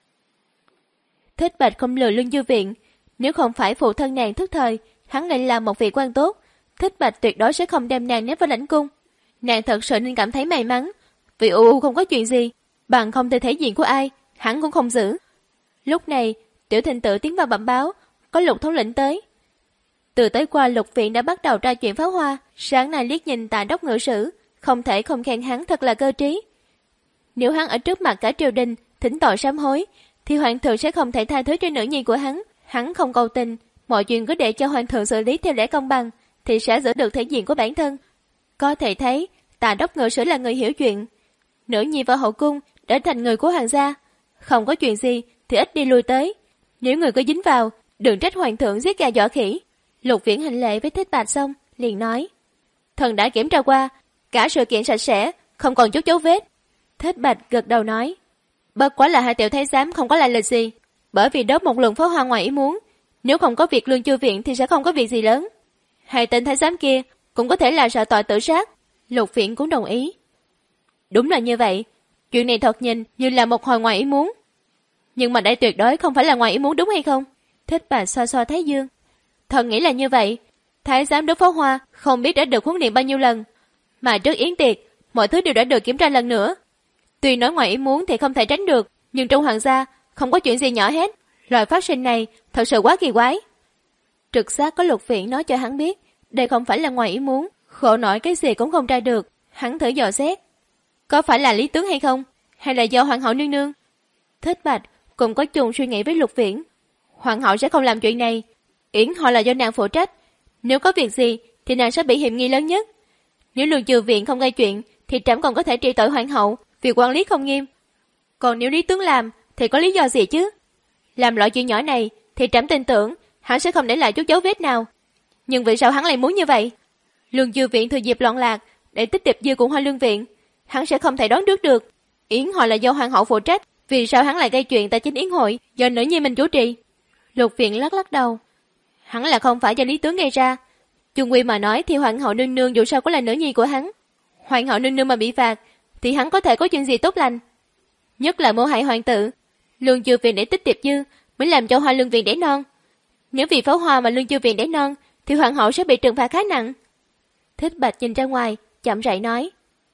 Thích Bạch không lừa Luân Chiêu Viện, nếu không phải phụ thân nàng thức thời, hắn lại là một vị quan tốt, Thích Bạch tuyệt đối sẽ không đem nàng ném vào lãnh cung. Nàng thật sự nên cảm thấy may mắn, vì u u không có chuyện gì, bằng không thể thể diện của ai, hắn cũng không giữ. Lúc này, Tiểu Thịnh Tự tiến vào bẩm báo, có Lục thống lĩnh tới. Từ tới qua Lục viện đã bắt đầu tra chuyện pháo hoa, sáng nay liếc nhìn Tạ Đốc ngự sử, không thể không khen hắn thật là cơ trí. Nếu hắn ở trước mặt cả triều đình thỉnh tội sám hối, thì hoàng thượng sẽ không thể tha thứ cho nữ nhi của hắn. Hắn không cầu tình, mọi chuyện cứ để cho hoàng thượng xử lý theo lẽ công bằng, thì sẽ giữ được thể diện của bản thân. Có thể thấy, Tạ Đốc ngự sử là người hiểu chuyện. Nữ nhi vào hậu cung đã thành người của hoàng gia, không có chuyện gì thì ít đi lui tới. Nếu người có dính vào, đừng trách hoàng thượng giết gà dọa khỉ. Lục Viễn hành lễ với Thích Bạch xong, liền nói: thần đã kiểm tra qua, cả sự kiện sạch sẽ, không còn chút dấu vết. Thích Bạch gật đầu nói: bất quá là hai tiểu thái giám không có lại lịch gì, bởi vì đốt một lượng pháo hoa ngoài ý muốn. Nếu không có việc Luân Chiêu Viện thì sẽ không có việc gì lớn. Hai tên thái giám kia cũng có thể là sợ tội tự sát. Lục Viễn cũng đồng ý. Đúng là như vậy, chuyện này thật nhìn như là một hồi ngoài ý muốn, nhưng mà đây tuyệt đối không phải là ngoài ý muốn, đúng hay không? Thích Bạch xoa xoa thái dương. Thần nghĩ là như vậy. Thái giám đốt pháo hoa không biết đã được huấn luyện bao nhiêu lần, mà trước yến tiệc mọi thứ đều đã được kiểm tra lần nữa. Tuy nói ngoài ý muốn thì không thể tránh được, nhưng trong hoàng gia không có chuyện gì nhỏ hết. Loại phát sinh này thật sự quá kỳ quái. Trực giác có Lục Viễn nói cho hắn biết đây không phải là ngoài ý muốn, khổ nổi cái gì cũng không tra được. Hắn thử dò xét, có phải là Lý tướng hay không, hay là do hoàng hậu nương nương? Thích Bạch cũng có chung suy nghĩ với Lục Viễn. Hoàng hậu sẽ không làm chuyện này, yến hội là do nàng phụ trách. Nếu có việc gì thì nàng sẽ bị hiểm nghi lớn nhất. Nếu Luân Chiêu Viện không gây chuyện thì trẫm còn có thể trị tội hoàng hậu vì quản lý không nghiêm. Còn nếu Lý tướng làm thì có lý do gì chứ? Làm loại chuyện nhỏ này thì trẫm tin tưởng hắn sẽ không để lại chút dấu vết nào. Nhưng vì sao hắn lại muốn như vậy? Luân Chiêu Viện thừa dịp loạn lạc để tích tiệp dư của Hoa Lương Viện, hắn sẽ không thể đoán trước được. Yến hội là do hoàng hậu phụ trách, vì sao hắn lại gây chuyện tại chính yến hội do nữ nhi mình chủ trì? Lục Viện lắc lắc đầu. Hắn là không phải do Lý tướng gây ra. Chung quy mà nói thì hoàng hậu nương nương dù sao cũng là nữ nhi của hắn. Hoàng hậu nương nương mà bị phạt thì hắn có thể có chuyện gì tốt lành? Nhất là mưu hại hoàng tử. Luân Chiêu Viện để tích tiệp dư mới làm cho Hoa Lương Viện đẻ non. Nếu vì pháo hoa mà Luân Chiêu Viện đẻ non thì hoàng hậu sẽ bị trừng phạt khá nặng. Thích Bạch nhìn ra ngoài, chậm rãi nói: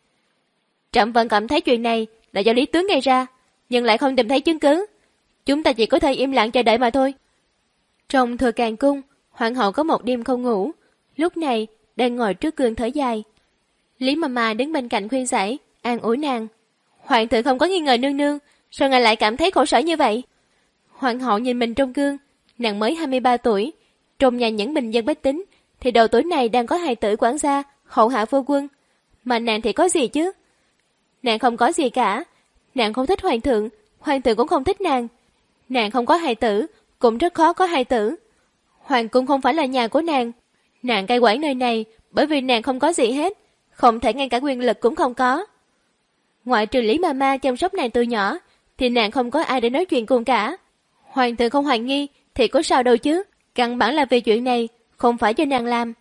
trẫm vẫn cảm thấy chuyện này là do Lý tướng gây ra, nhưng lại không tìm thấy chứng cứ. Chúng ta chỉ có thể im lặng chờ đợi mà thôi. Trong Thừa Càng cung, hoàng hậu có một đêm không ngủ, lúc này đang ngồi trước gương thở dài. Lý Mama đứng bên cạnh khuyên giải, an ủi nàng: hoàng thượng không có nghi ngờ nương nương, sao ngài lại cảm thấy khổ sở như vậy? Hoàng hậu nhìn mình trong gương, nàng mới hai mươi ba tuổi, trong nhà những bình dân bách tính thì đầu tuổi này đang có hài tử quản gia, hậu hạ phu quân, mà nàng thì có gì chứ? Nàng không có gì cả. Nàng không thích hoàng thượng, hoàng thượng cũng không thích nàng. Nàng không có hài tử, cũng rất khó có hài tử. Hoàng cung không phải là nhà của nàng. Nàng cai quản nơi này bởi vì nàng không có gì hết, không thể ngay cả quyền lực cũng không có. Ngoại trừ Lý Mama chăm sóc nàng từ nhỏ, thì nàng không có ai để nói chuyện cùng cả. Hoàng thượng không hoài nghi thì có sao đâu chứ, căn bản là vì chuyện này, không phải cho nàng làm.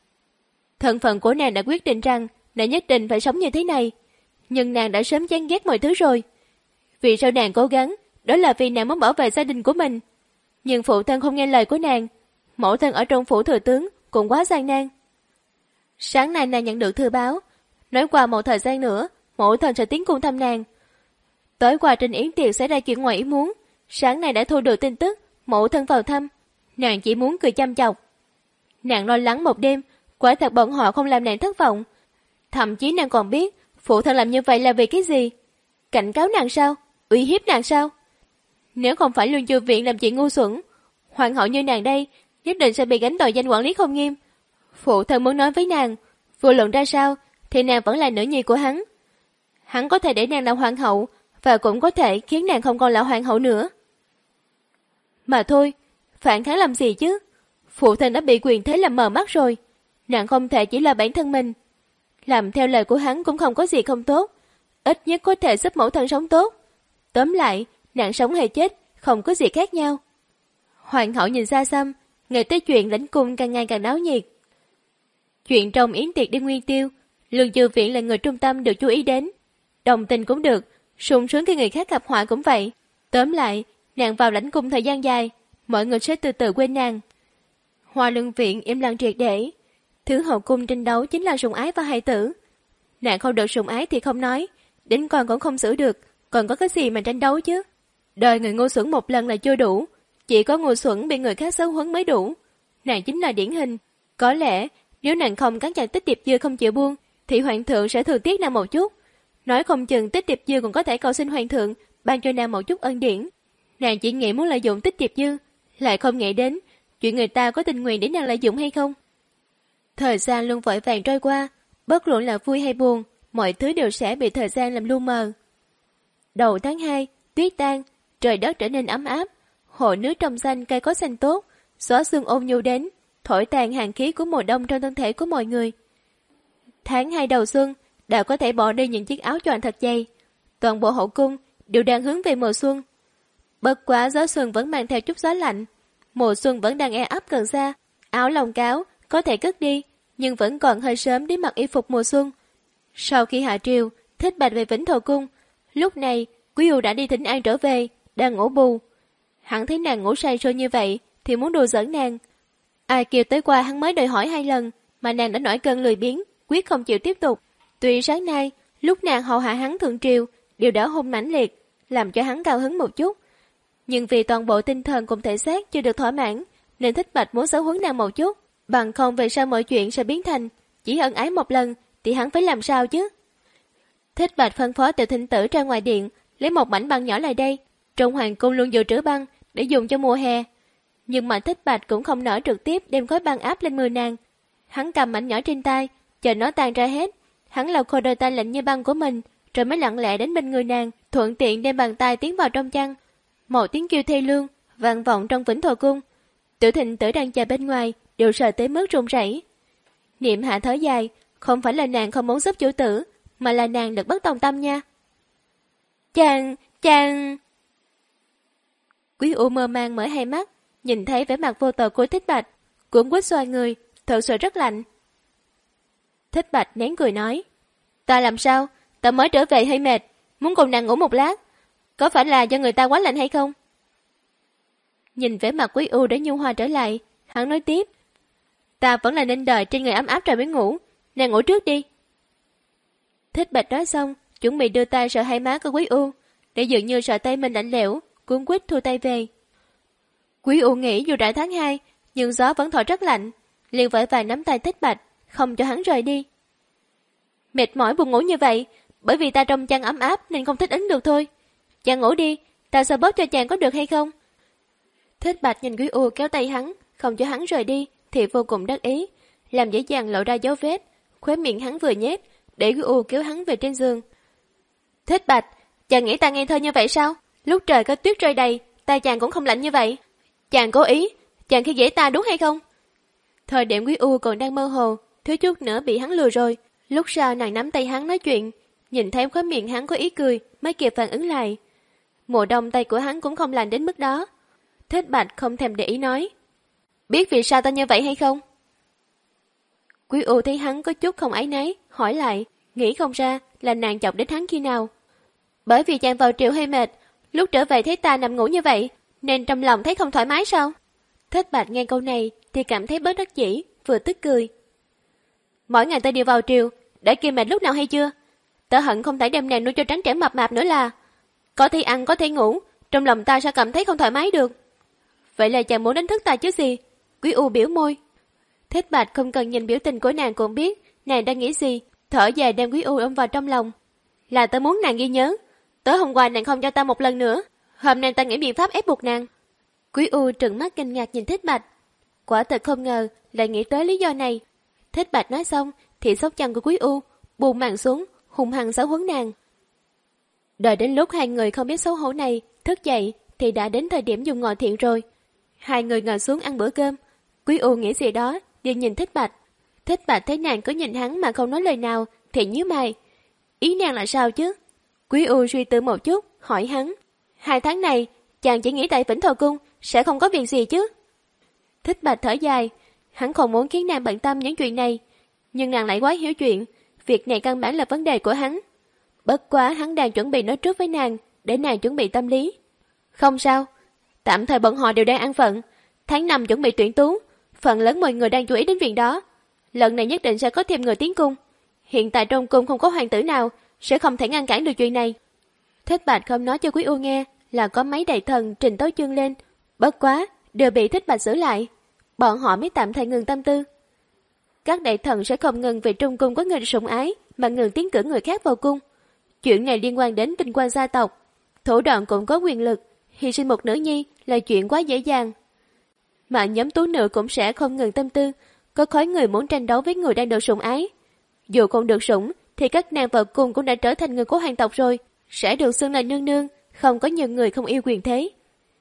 Thân phận của nàng đã quyết định rằng nàng nhất định phải sống như thế này, nhưng nàng đã sớm chán ghét mọi thứ rồi. Vì sao nàng cố gắng, đó là vì nàng muốn bảo vệ gia đình của mình. Nhưng phụ thân không nghe lời của nàng, mẫu thân ở trong phủ thừa tướng cũng quá gian nan. Sáng nay nàng nhận được thư báo, nói qua một thời gian nữa, mẫu thân sẽ tiến cung thăm nàng. Tối qua trên yến tiệc xảy ra chuyện ngoài ý muốn, sáng nay đã thu được tin tức, mẫu thân vào thăm, nàng chỉ muốn cười chăm chọc. Nàng lo lắng một đêm, quả thật bọn họ không làm nàng thất vọng. Thậm chí nàng còn biết phụ thân làm như vậy là vì cái gì? Cảnh cáo nàng sao? Uy hiếp nàng sao? Nếu không phải Lương Chu Viện làm chuyện ngu xuẩn, hoàng hậu như nàng đây nhất định sẽ bị gánh tội danh quản lý không nghiêm. Phụ thân muốn nói với nàng, vô luận ra sao thì nàng vẫn là nữ nhi của hắn. Hắn có thể để nàng làm hoàng hậu, và cũng có thể khiến nàng không còn là hoàng hậu nữa. Mà thôi, phản kháng làm gì chứ? Phụ thân đã bị quyền thế làm mờ mắt rồi. Nàng không thể chỉ là bản thân mình. Làm theo lời của hắn cũng không có gì không tốt. Ít nhất có thể giúp mẫu thân sống tốt. Tóm lại, nàng sống hay chết không có gì khác nhau. Hoàng hậu nhìn xa xăm, nghe tới chuyện lãnh cung càng ngày càng náo nhiệt. Chuyện trong yến tiệc đêm nguyên tiêu, Lương Chu Viện là người trung tâm được chú ý đến. Đồng tình cũng được, sung sướng khi người khác gặp họa cũng vậy. Tóm lại, nàng vào lãnh cung thời gian dài, mọi người sẽ từ từ quên nàng. Hoa Lương Viện im lặng triệt để. Thứ hậu cung tranh đấu chính là sủng ái và hài tử. Nàng không được sủng ái thì không nói, đến con cũng không xử được, còn có cái gì mà tranh đấu chứ? Đời người ngu xuẩn một lần là chưa đủ, chỉ có ngu xuẩn bị người khác xấu huấn mới đủ. Nàng chính là điển hình. Có lẽ nếu nàng không cắn chặt Tích Tiệp Dư không chịu buông, thì hoàng thượng sẽ thương tiếc nàng một chút. Nói không chừng Tích Tiệp Dư còn có thể cầu xin hoàng thượng ban cho nàng một chút ân điển. Nàng chỉ nghĩ muốn lợi dụng Tích Tiệp Dư, lại không nghĩ đến chuyện người ta có tình nguyện để nàng lợi dụng hay không. Thời gian luôn vội vàng trôi qua, bất luận là vui hay buồn, mọi thứ đều sẽ bị thời gian làm lu mờ. Đầu tháng hai, tuyết tan, trời đất trở nên ấm áp, hồ nước trong xanh, cây có xanh tốt, gió sương ôn nhu đến, thổi tàn hàn khí của mùa đông trong thân thể của mọi người. Tháng hai đầu xuân, đã có thể bỏ đi những chiếc áo choàng thật dày. Toàn bộ hậu cung đều đang hướng về mùa xuân. Bất quá gió xuân vẫn mang theo chút gió lạnh. Mùa xuân vẫn đang e ấp gần xa. Áo lông cáo có thể cất đi, nhưng vẫn còn hơi sớm để mặc y phục mùa xuân. Sau khi hạ triều, Thích Bạch về Vĩnh Thọ Cung. Lúc này, Quý U đã đi thỉnh an trở về, đang ngủ bù. Hắn thấy nàng ngủ say sưa như vậy, thì muốn đùa giỡn nàng. Ai kêu tới qua hắn mới đòi hỏi hai lần, mà nàng đã nổi cơn lười biếng, quyết không chịu tiếp tục. Tuy sáng nay, lúc nàng hầu hạ hắn thượng triều, đều đã hôn mãnh liệt, làm cho hắn cao hứng một chút. Nhưng vì toàn bộ tinh thần cùng thể xác chưa được thỏa mãn, nên Thích Bạch muốn giáo huấn nàng một chút. Bằng không về sau mọi chuyện sẽ biến thành chỉ ân ái một lần, thì hắn phải làm sao chứ? Thích Bạch phân phó Tiểu Thịnh Tử ra ngoài điện, lấy một mảnh băng nhỏ lại đây. Trong hoàng cung luôn dự trữ băng để dùng cho mùa hè. Nhưng mà Thích Bạch cũng không nỡ trực tiếp đem khối băng áp lên người nàng. Hắn cầm mảnh nhỏ trên tay, chờ nó tan ra hết. Hắn lau khô đôi tay lạnh như băng của mình, rồi mới lặng lẽ đến bên người nàng, thuận tiện đem bàn tay tiến vào trong chăn. Một tiếng kêu thê lương vang vọng trong Vĩnh Thọ Cung. Tiểu Thịnh Tử đang chờ bên ngoài đều sợ tới mức run rẩy. Niệm Hạ thở dài, không phải là nàng không muốn giúp chủ tử, mà là nàng được bất tòng tâm nha. Chàng, chàng... Quý U mơ màng mở hai mắt, nhìn thấy vẻ mặt vô tội của Thích Bạch, cuốn quýt xoay người, thật sự rất lạnh. Thích Bạch nén cười nói, ta làm sao, ta mới trở về hơi mệt, muốn cùng nàng ngủ một lát, có phải là do người ta quá lạnh hay không? Nhìn vẻ mặt Quý U đã nhu hòa trở lại, hắn nói tiếp, ta vẫn là nên đợi trên người ấm áp rồi mới ngủ, nàng ngủ trước đi. Thích Bạch nói xong, chuẩn bị đưa tay sờ hai má của Quý U, để dường như sợ tay mình lạnh lẽo, cuốn quýt thu tay về. Quý U nghĩ dù đã tháng hai, nhưng gió vẫn thổi rất lạnh, liền vội vàng nắm tay Thích Bạch, không cho hắn rời đi. Mệt mỏi buồn ngủ như vậy, bởi vì ta trong chăn ấm áp nên không thích ứng được thôi. Chàng ngủ đi, ta xoa bóp cho chàng có được hay không? Thích Bạch nhìn Quý U kéo tay hắn, không cho hắn rời đi, thì vô cùng đắc ý, làm dễ dàng lộ ra dấu vết, khóe miệng hắn vừa nhếch, để Quý U kéo hắn về trên giường. Thích Bạch, chàng nghĩ ta ngây thơ như vậy sao? Lúc trời có tuyết rơi đầy, tay chàng cũng không lạnh như vậy. Chàng cố ý, chàng khi dễ ta đúng hay không? Thời điểm Quý U còn đang mơ hồ, thiếu chút nữa bị hắn lừa rồi. Lúc sau nàng nắm tay hắn nói chuyện, nhìn thấy khóe miệng hắn có ý cười, mới kịp phản ứng lại. Mùa đông tay của hắn cũng không lạnh đến mức đó. Thích Bạch không thèm để ý nói, biết vì sao ta như vậy hay không? Quý U thấy hắn có chút không áy náy, hỏi lại, nghĩ không ra là nàng chọc đến hắn khi nào. Bởi vì chàng vào triều hơi mệt, lúc trở về thấy ta nằm ngủ như vậy, nên trong lòng thấy không thoải mái sao? Thích Bạch nghe câu này thì cảm thấy bớt đắc dĩ, vừa tức cười. Mỗi ngày ta đều vào triều, đã kêu mệt lúc nào hay chưa? Ta hận không thể đem nàng nuôi cho trắng trẻo mập mạp nữa là. Có thể ăn, có thể ngủ, trong lòng ta sao cảm thấy không thoải mái được? Vậy là chàng muốn đánh thức ta chứ gì? Quý U biểu môi. Thích Bạch không cần nhìn biểu tình của nàng cũng biết nàng đang nghĩ gì, thở dài đem Quý U ôm vào trong lòng. Là tớ muốn nàng ghi nhớ, tối hôm qua nàng không cho ta một lần nữa, Hôm nay ta nghĩ biện pháp ép buộc nàng. Quý U trừng mắt kinh ngạc nhìn Thích Bạch. Quả thật không ngờ lại nghĩ tới lý do này. Thích Bạch nói xong thì xốc chân của Quý U, buông màn xuống, hung hăng giáo huấn nàng. Đợi đến lúc hai người không biết xấu hổ này thức dậy thì đã đến thời điểm dùng ngọ thiện rồi. Hai người ngồi xuống ăn bữa cơm. Quý U nghĩ gì đó, đi nhìn Thích Bạch. Thích Bạch thấy nàng cứ nhìn hắn mà không nói lời nào thì nhíu mày. Ý nàng là sao chứ? Quý U suy tư một chút, hỏi hắn. Hai tháng này, chàng chỉ nghĩ tại Vĩnh Thọ Cung sẽ không có việc gì chứ? Thích Bạch thở dài, hắn không muốn khiến nàng bận tâm những chuyện này, nhưng nàng lại quá hiểu chuyện, việc này căn bản là vấn đề của hắn. Bất quá hắn đang chuẩn bị nói trước với nàng, để nàng chuẩn bị tâm lý. Không sao, tạm thời bọn họ đều đang ăn phận, tháng năm chuẩn bị tuyển tú, phần lớn mọi người đang chú ý đến việc đó. Lần này nhất định sẽ có thêm người tiến cung. Hiện tại trong cung không có hoàng tử nào, sẽ không thể ngăn cản được chuyện này. Thích Bạch không nói cho Quý U nghe là có mấy đại thần trình tấu chương lên, bất quá đều bị Thích Bạch xử lại, bọn họ mới tạm thời ngừng tâm tư. Các đại thần sẽ không ngừng vì trong cung có người sủng ái mà ngừng tiến cử người khác vào cung. Chuyện này liên quan đến vinh quang gia tộc, thủ đoạn cũng có quyền lực, hy sinh một nữ nhi là chuyện quá dễ dàng. Mà nhóm tú nữ cũng sẽ không ngừng tâm tư, có khối người muốn tranh đấu với người đang được sủng ái. Dù không được sủng thì các nàng vào cung cũng đã trở thành người của hoàng tộc rồi, sẽ được xưng là nương nương, không có nhiều người không yêu quyền thế.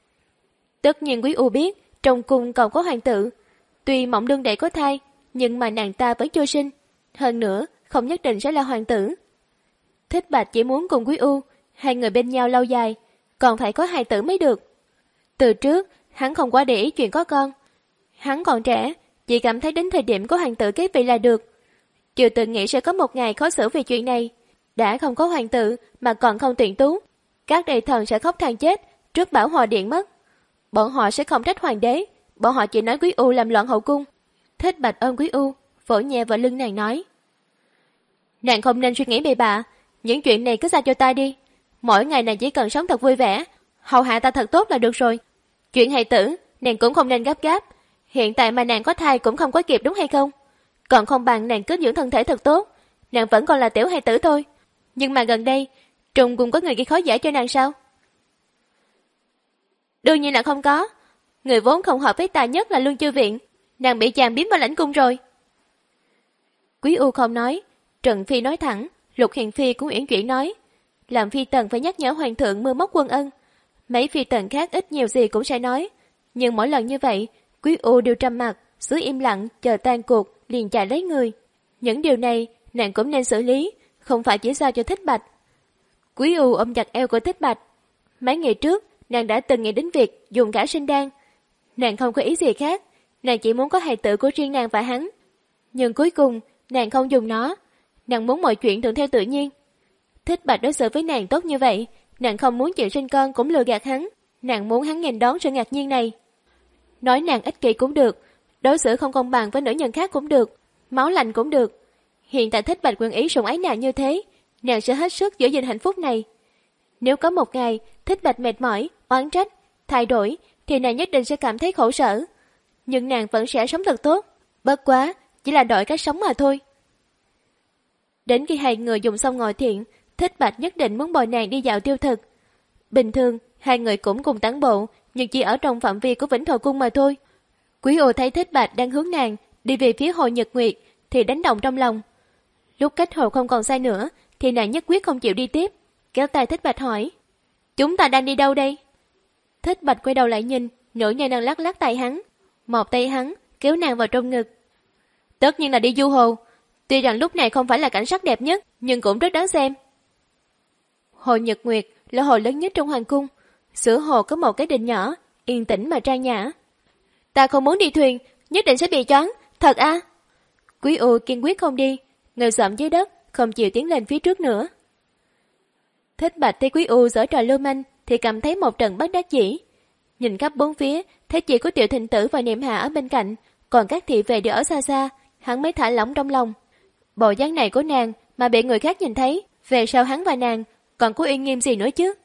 Tất nhiên Quý U biết trong cung còn có hoàng tử, tuy mộng đương đệ có thai, nhưng mà nàng ta vẫn chưa sinh, hơn nữa không nhất định sẽ là hoàng tử. Thích Bạch chỉ muốn cùng Quý U hai người bên nhau lâu dài, còn phải có hài tử mới được. Từ trước hắn không quá để ý chuyện có con, hắn còn trẻ, chỉ cảm thấy đến thời điểm có hoàng tử kế vị là được, chưa từng nghĩ sẽ có một ngày khó xử về chuyện này. Đã không có hoàng tử mà còn không tuyển tú, các đại thần sẽ khóc than chết trước bảo hòa điện mất. Bọn họ sẽ không trách hoàng đế, bọn họ chỉ nói Quý U làm loạn hậu cung. Thích Bạch ôm Quý U, vỗ nhẹ vào lưng nàng nói. Nàng không nên suy nghĩ bậy bạ, những chuyện này cứ giao cho ta đi. Mỗi ngày nàng chỉ cần sống thật vui vẻ, hầu hạ ta thật tốt là được rồi. Chuyện hài tử, nàng cũng không nên gấp gáp. Hiện tại mà nàng có thai cũng không có kịp đúng hay không? Còn không bằng nàng cứ dưỡng thân thể thật tốt, nàng vẫn còn là tiểu hài tử thôi. Nhưng mà gần đây, trùng cũng có người gây khó dễ cho nàng sao? Đương nhiên là không có. Người vốn không hợp với ta nhất là Lương Chư Viện, nàng bị chàng biếm vào lãnh cung rồi. Quý U không nói, Trần Phi nói thẳng, Lục Hiền Phi cũng uyển chuyển nói. Làm phi tần phải nhắc nhở hoàng thượng mưa móc quân ân. Mấy phi tần khác ít nhiều gì cũng sẽ nói, nhưng mỗi lần như vậy, Quý U đều trầm mặt, giữ im lặng, chờ tan cuộc, liền chạy lấy người. Những điều này, nàng cũng nên xử lý, không phải chỉ giao cho Thích Bạch. Quý U ôm chặt eo của Thích Bạch. Mấy ngày trước, nàng đã từng nghĩ đến việc dùng cả sinh đan. Nàng không có ý gì khác, nàng chỉ muốn có hài tử của riêng nàng và hắn. Nhưng cuối cùng, nàng không dùng nó. Nàng muốn mọi chuyện thuận theo tự nhiên. Thích Bạch đối xử với nàng tốt như vậy, nàng không muốn chịu sinh con cũng lừa gạt hắn. Nàng muốn hắn nghênh đón sự ngạc nhiên này. Nói nàng ích kỷ cũng được, đối xử không công bằng với nữ nhân khác cũng được, máu lạnh cũng được. Hiện tại Thích Bạch quyền ý sủng ái nàng như thế, nàng sẽ hết sức giữ gìn hạnh phúc này. Nếu có một ngày Thích Bạch mệt mỏi, oán trách, thay đổi, thì nàng nhất định sẽ cảm thấy khổ sở. Nhưng nàng vẫn sẽ sống thật tốt, bất quá chỉ là đổi cách sống mà thôi. Đến khi hai người dùng xong ngồi thiện, Thích Bạch nhất định muốn bồi nàng đi dạo tiêu thực. Bình thường hai người cũng cùng tản bộ, nhưng chỉ ở trong phạm vi của Vĩnh Thọ Cung mà thôi. Quý U thấy Thích Bạch đang hướng nàng đi về phía Hồ Nhật Nguyệt thì đánh động trong lòng. Lúc cách hồ không còn xa nữa thì nàng nhất quyết không chịu đi tiếp, kéo tay Thích Bạch hỏi: Chúng ta đang đi đâu đây? Thích Bạch quay đầu lại nhìn, nữ nhân đang lắc lắc tay hắn, một tay hắn kéo nàng vào trong ngực. Tất nhiên là đi du hồ, tuy rằng lúc này không phải là cảnh sắc đẹp nhất, nhưng cũng rất đáng xem. Hồ Nhật Nguyệt là hồ lớn nhất trong hoàng cung, giữa hồ có một cái đình nhỏ, yên tĩnh mà trang nhã. Ta không muốn đi thuyền, nhất định sẽ bị choáng, thật à? Quý U kiên quyết không đi, ngồi xổm dưới đất, không chịu tiến lên phía trước nữa. Thích Bạch thấy Quý U giở trò lưu manh thì cảm thấy một trận bất đắc dĩ. Nhìn khắp bốn phía, thấy chỉ có Tiểu Thịnh Tử và Niệm Hạ ở bên cạnh, còn các thị vệ đều ở xa xa, hắn mới thả lỏng trong lòng. Bộ dáng này của nàng mà bị người khác nhìn thấy, về sau hắn và nàng còn có uy nghiêm gì nữa chứ?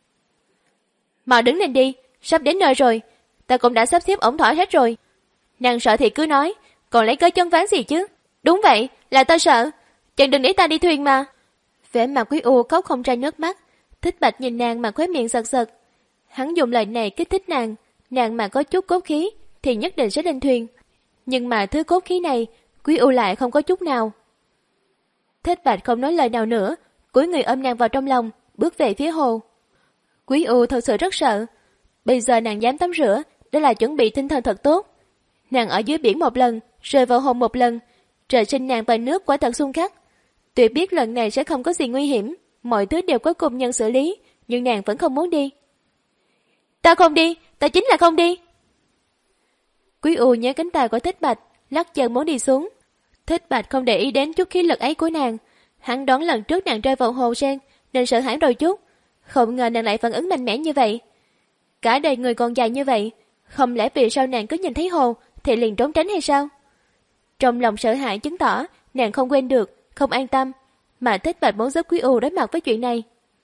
Mau đứng lên đi, sắp đến nơi rồi, ta cũng đã sắp xếp ổn thỏa hết rồi. Nàng sợ thì cứ nói, còn lấy cớ chân ván gì chứ? Đúng vậy, là ta sợ, chàng đừng để ta đi thuyền mà. Vẻ mặt Quý U khóc không ra nước mắt, Thích Bạch nhìn nàng mà khóe miệng giật giật. Hắn dùng lời này kích thích nàng, nàng mà có chút cốt khí thì nhất định sẽ lên thuyền. Nhưng mà thứ cốt khí này, Quý U lại không có chút nào. Thích Bạch không nói lời nào nữa, cúi người ôm nàng vào trong lòng, bước về phía hồ. Quý U thật sự rất sợ. Bây giờ nàng dám tắm rửa, đó là chuẩn bị tinh thần thật tốt. Nàng ở dưới biển một lần, rơi vào hồ một lần. Trời sinh nàng và nước quả thật xung khắc. Tuy biết lần này sẽ không có gì nguy hiểm, mọi thứ đều có công nhân xử lý, nhưng nàng vẫn không muốn đi. Ta không đi, ta chính là không đi. Quý U nhớ cánh tay của Thích Bạch, lắc chân muốn đi xuống. Thích Bạch không để ý đến chút khí lực ấy của nàng. Hắn đoán lần trước nàng rơi vào hồ sen nên sợ hãi đôi chút, không ngờ nàng lại phản ứng mạnh mẽ như vậy. Cả đời người còn dài như vậy, không lẽ vì sao nàng cứ nhìn thấy hồ thì liền trốn tránh hay sao? Trong lòng sợ hãi chứng tỏ nàng không quên được, không an tâm, mà Thích Bạch muốn giúp Quý U đối mặt với chuyện này.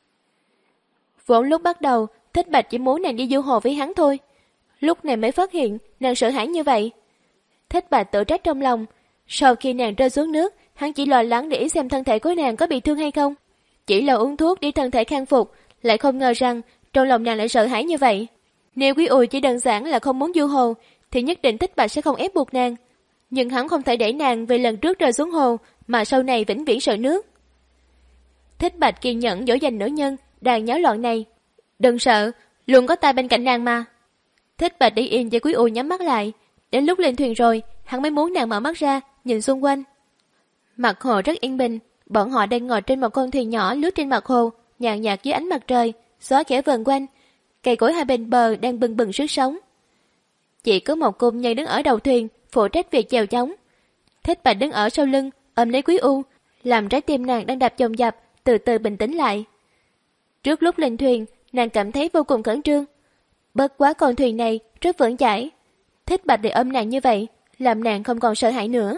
Vốn lúc bắt đầu, Thích Bạch chỉ muốn nàng đi du hồ với hắn thôi. Lúc này mới phát hiện nàng sợ hãi như vậy. Thích Bạch tự trách trong lòng. Sau khi nàng rơi xuống nước, hắn chỉ lo lắng để ý xem thân thể của nàng có bị thương hay không. Chỉ là uống thuốc để thân thể khang phục, lại không ngờ rằng trong lòng nàng lại sợ hãi như vậy. Nếu Quý U chỉ đơn giản là không muốn du hồ, thì nhất định Thích Bạch sẽ không ép buộc nàng. Nhưng hắn không thể để nàng vì lần trước rơi xuống hồ mà sau này vĩnh viễn sợ nước. Thích Bạch kiên nhẫn dỗ dành nữ nhân đang nháo loạn này. Đừng sợ, luôn có ta bên cạnh nàng mà. Thích Bạch để yên cho Quý U nhắm mắt lại. Đến lúc lên thuyền rồi, hắn mới muốn nàng mở mắt ra, nhìn xung quanh. Mặt hồ rất yên bình, bọn họ đang ngồi trên một con thuyền nhỏ lướt trên mặt hồ, nhàn nhạt dưới ánh mặt trời, gió khẽ vần quanh. Cây cối hai bên bờ đang bừng bừng sức sống. Chỉ có một công nhân đứng ở đầu thuyền, phụ trách việc chèo chống. Thích Bạch đứng ở sau lưng, ôm lấy Quý U, làm trái tim nàng đang đập dồn dập, từ từ bình tĩnh lại. Trước lúc lên thuyền, nàng cảm thấy vô cùng khẩn trương. Bất quá con thuyền này rất vững chãi. Thích Bạch để ôm nàng như vậy, làm nàng không còn sợ hãi nữa.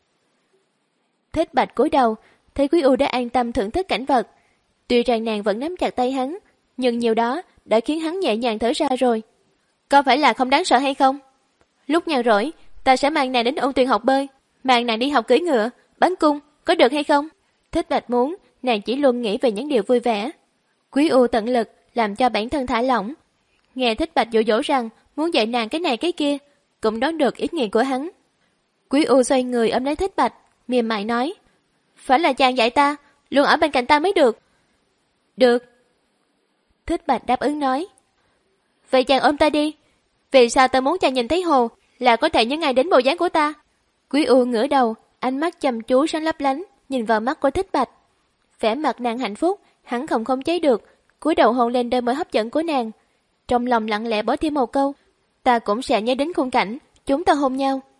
Thích Bạch cúi đầu, thấy Quý U đã an tâm thưởng thức cảnh vật. Tuy rằng nàng vẫn nắm chặt tay hắn, nhưng nhiều đó đã khiến hắn nhẹ nhàng thở ra rồi. Có phải là không đáng sợ hay không? Lúc nhàn rỗi, ta sẽ mang nàng đến ôn tuyền học bơi, mang nàng đi học cưỡi ngựa, bắn cung, có được hay không? Thích Bạch muốn, nàng chỉ luôn nghĩ về những điều vui vẻ. Quý U tận lực làm cho bản thân thả lỏng. Nghe Thích Bạch dỗ dỗ rằng muốn dạy nàng cái này cái kia, cũng đoán được ý nghĩ của hắn. Quý U xoay người ôm lấy Thích Bạch, mềm mại nói: phải là chàng dạy ta, luôn ở bên cạnh ta mới được. Được. Thích Bạch đáp ứng nói: vậy chàng ôm ta đi. Vì sao ta muốn chàng nhìn thấy hồ là có thể nhớ ngay đến bộ dáng của ta? Quý U ngửa đầu, ánh mắt chăm chú sáng lấp lánh, nhìn vào mắt của Thích Bạch. Vẻ mặt nàng hạnh phúc, hắn không khống chế được, cúi đầu hôn lên đôi môi hấp dẫn của nàng. Trong lòng lặng lẽ bỏ thêm một câu: ta cũng sẽ nhớ đến khung cảnh chúng ta hôn nhau.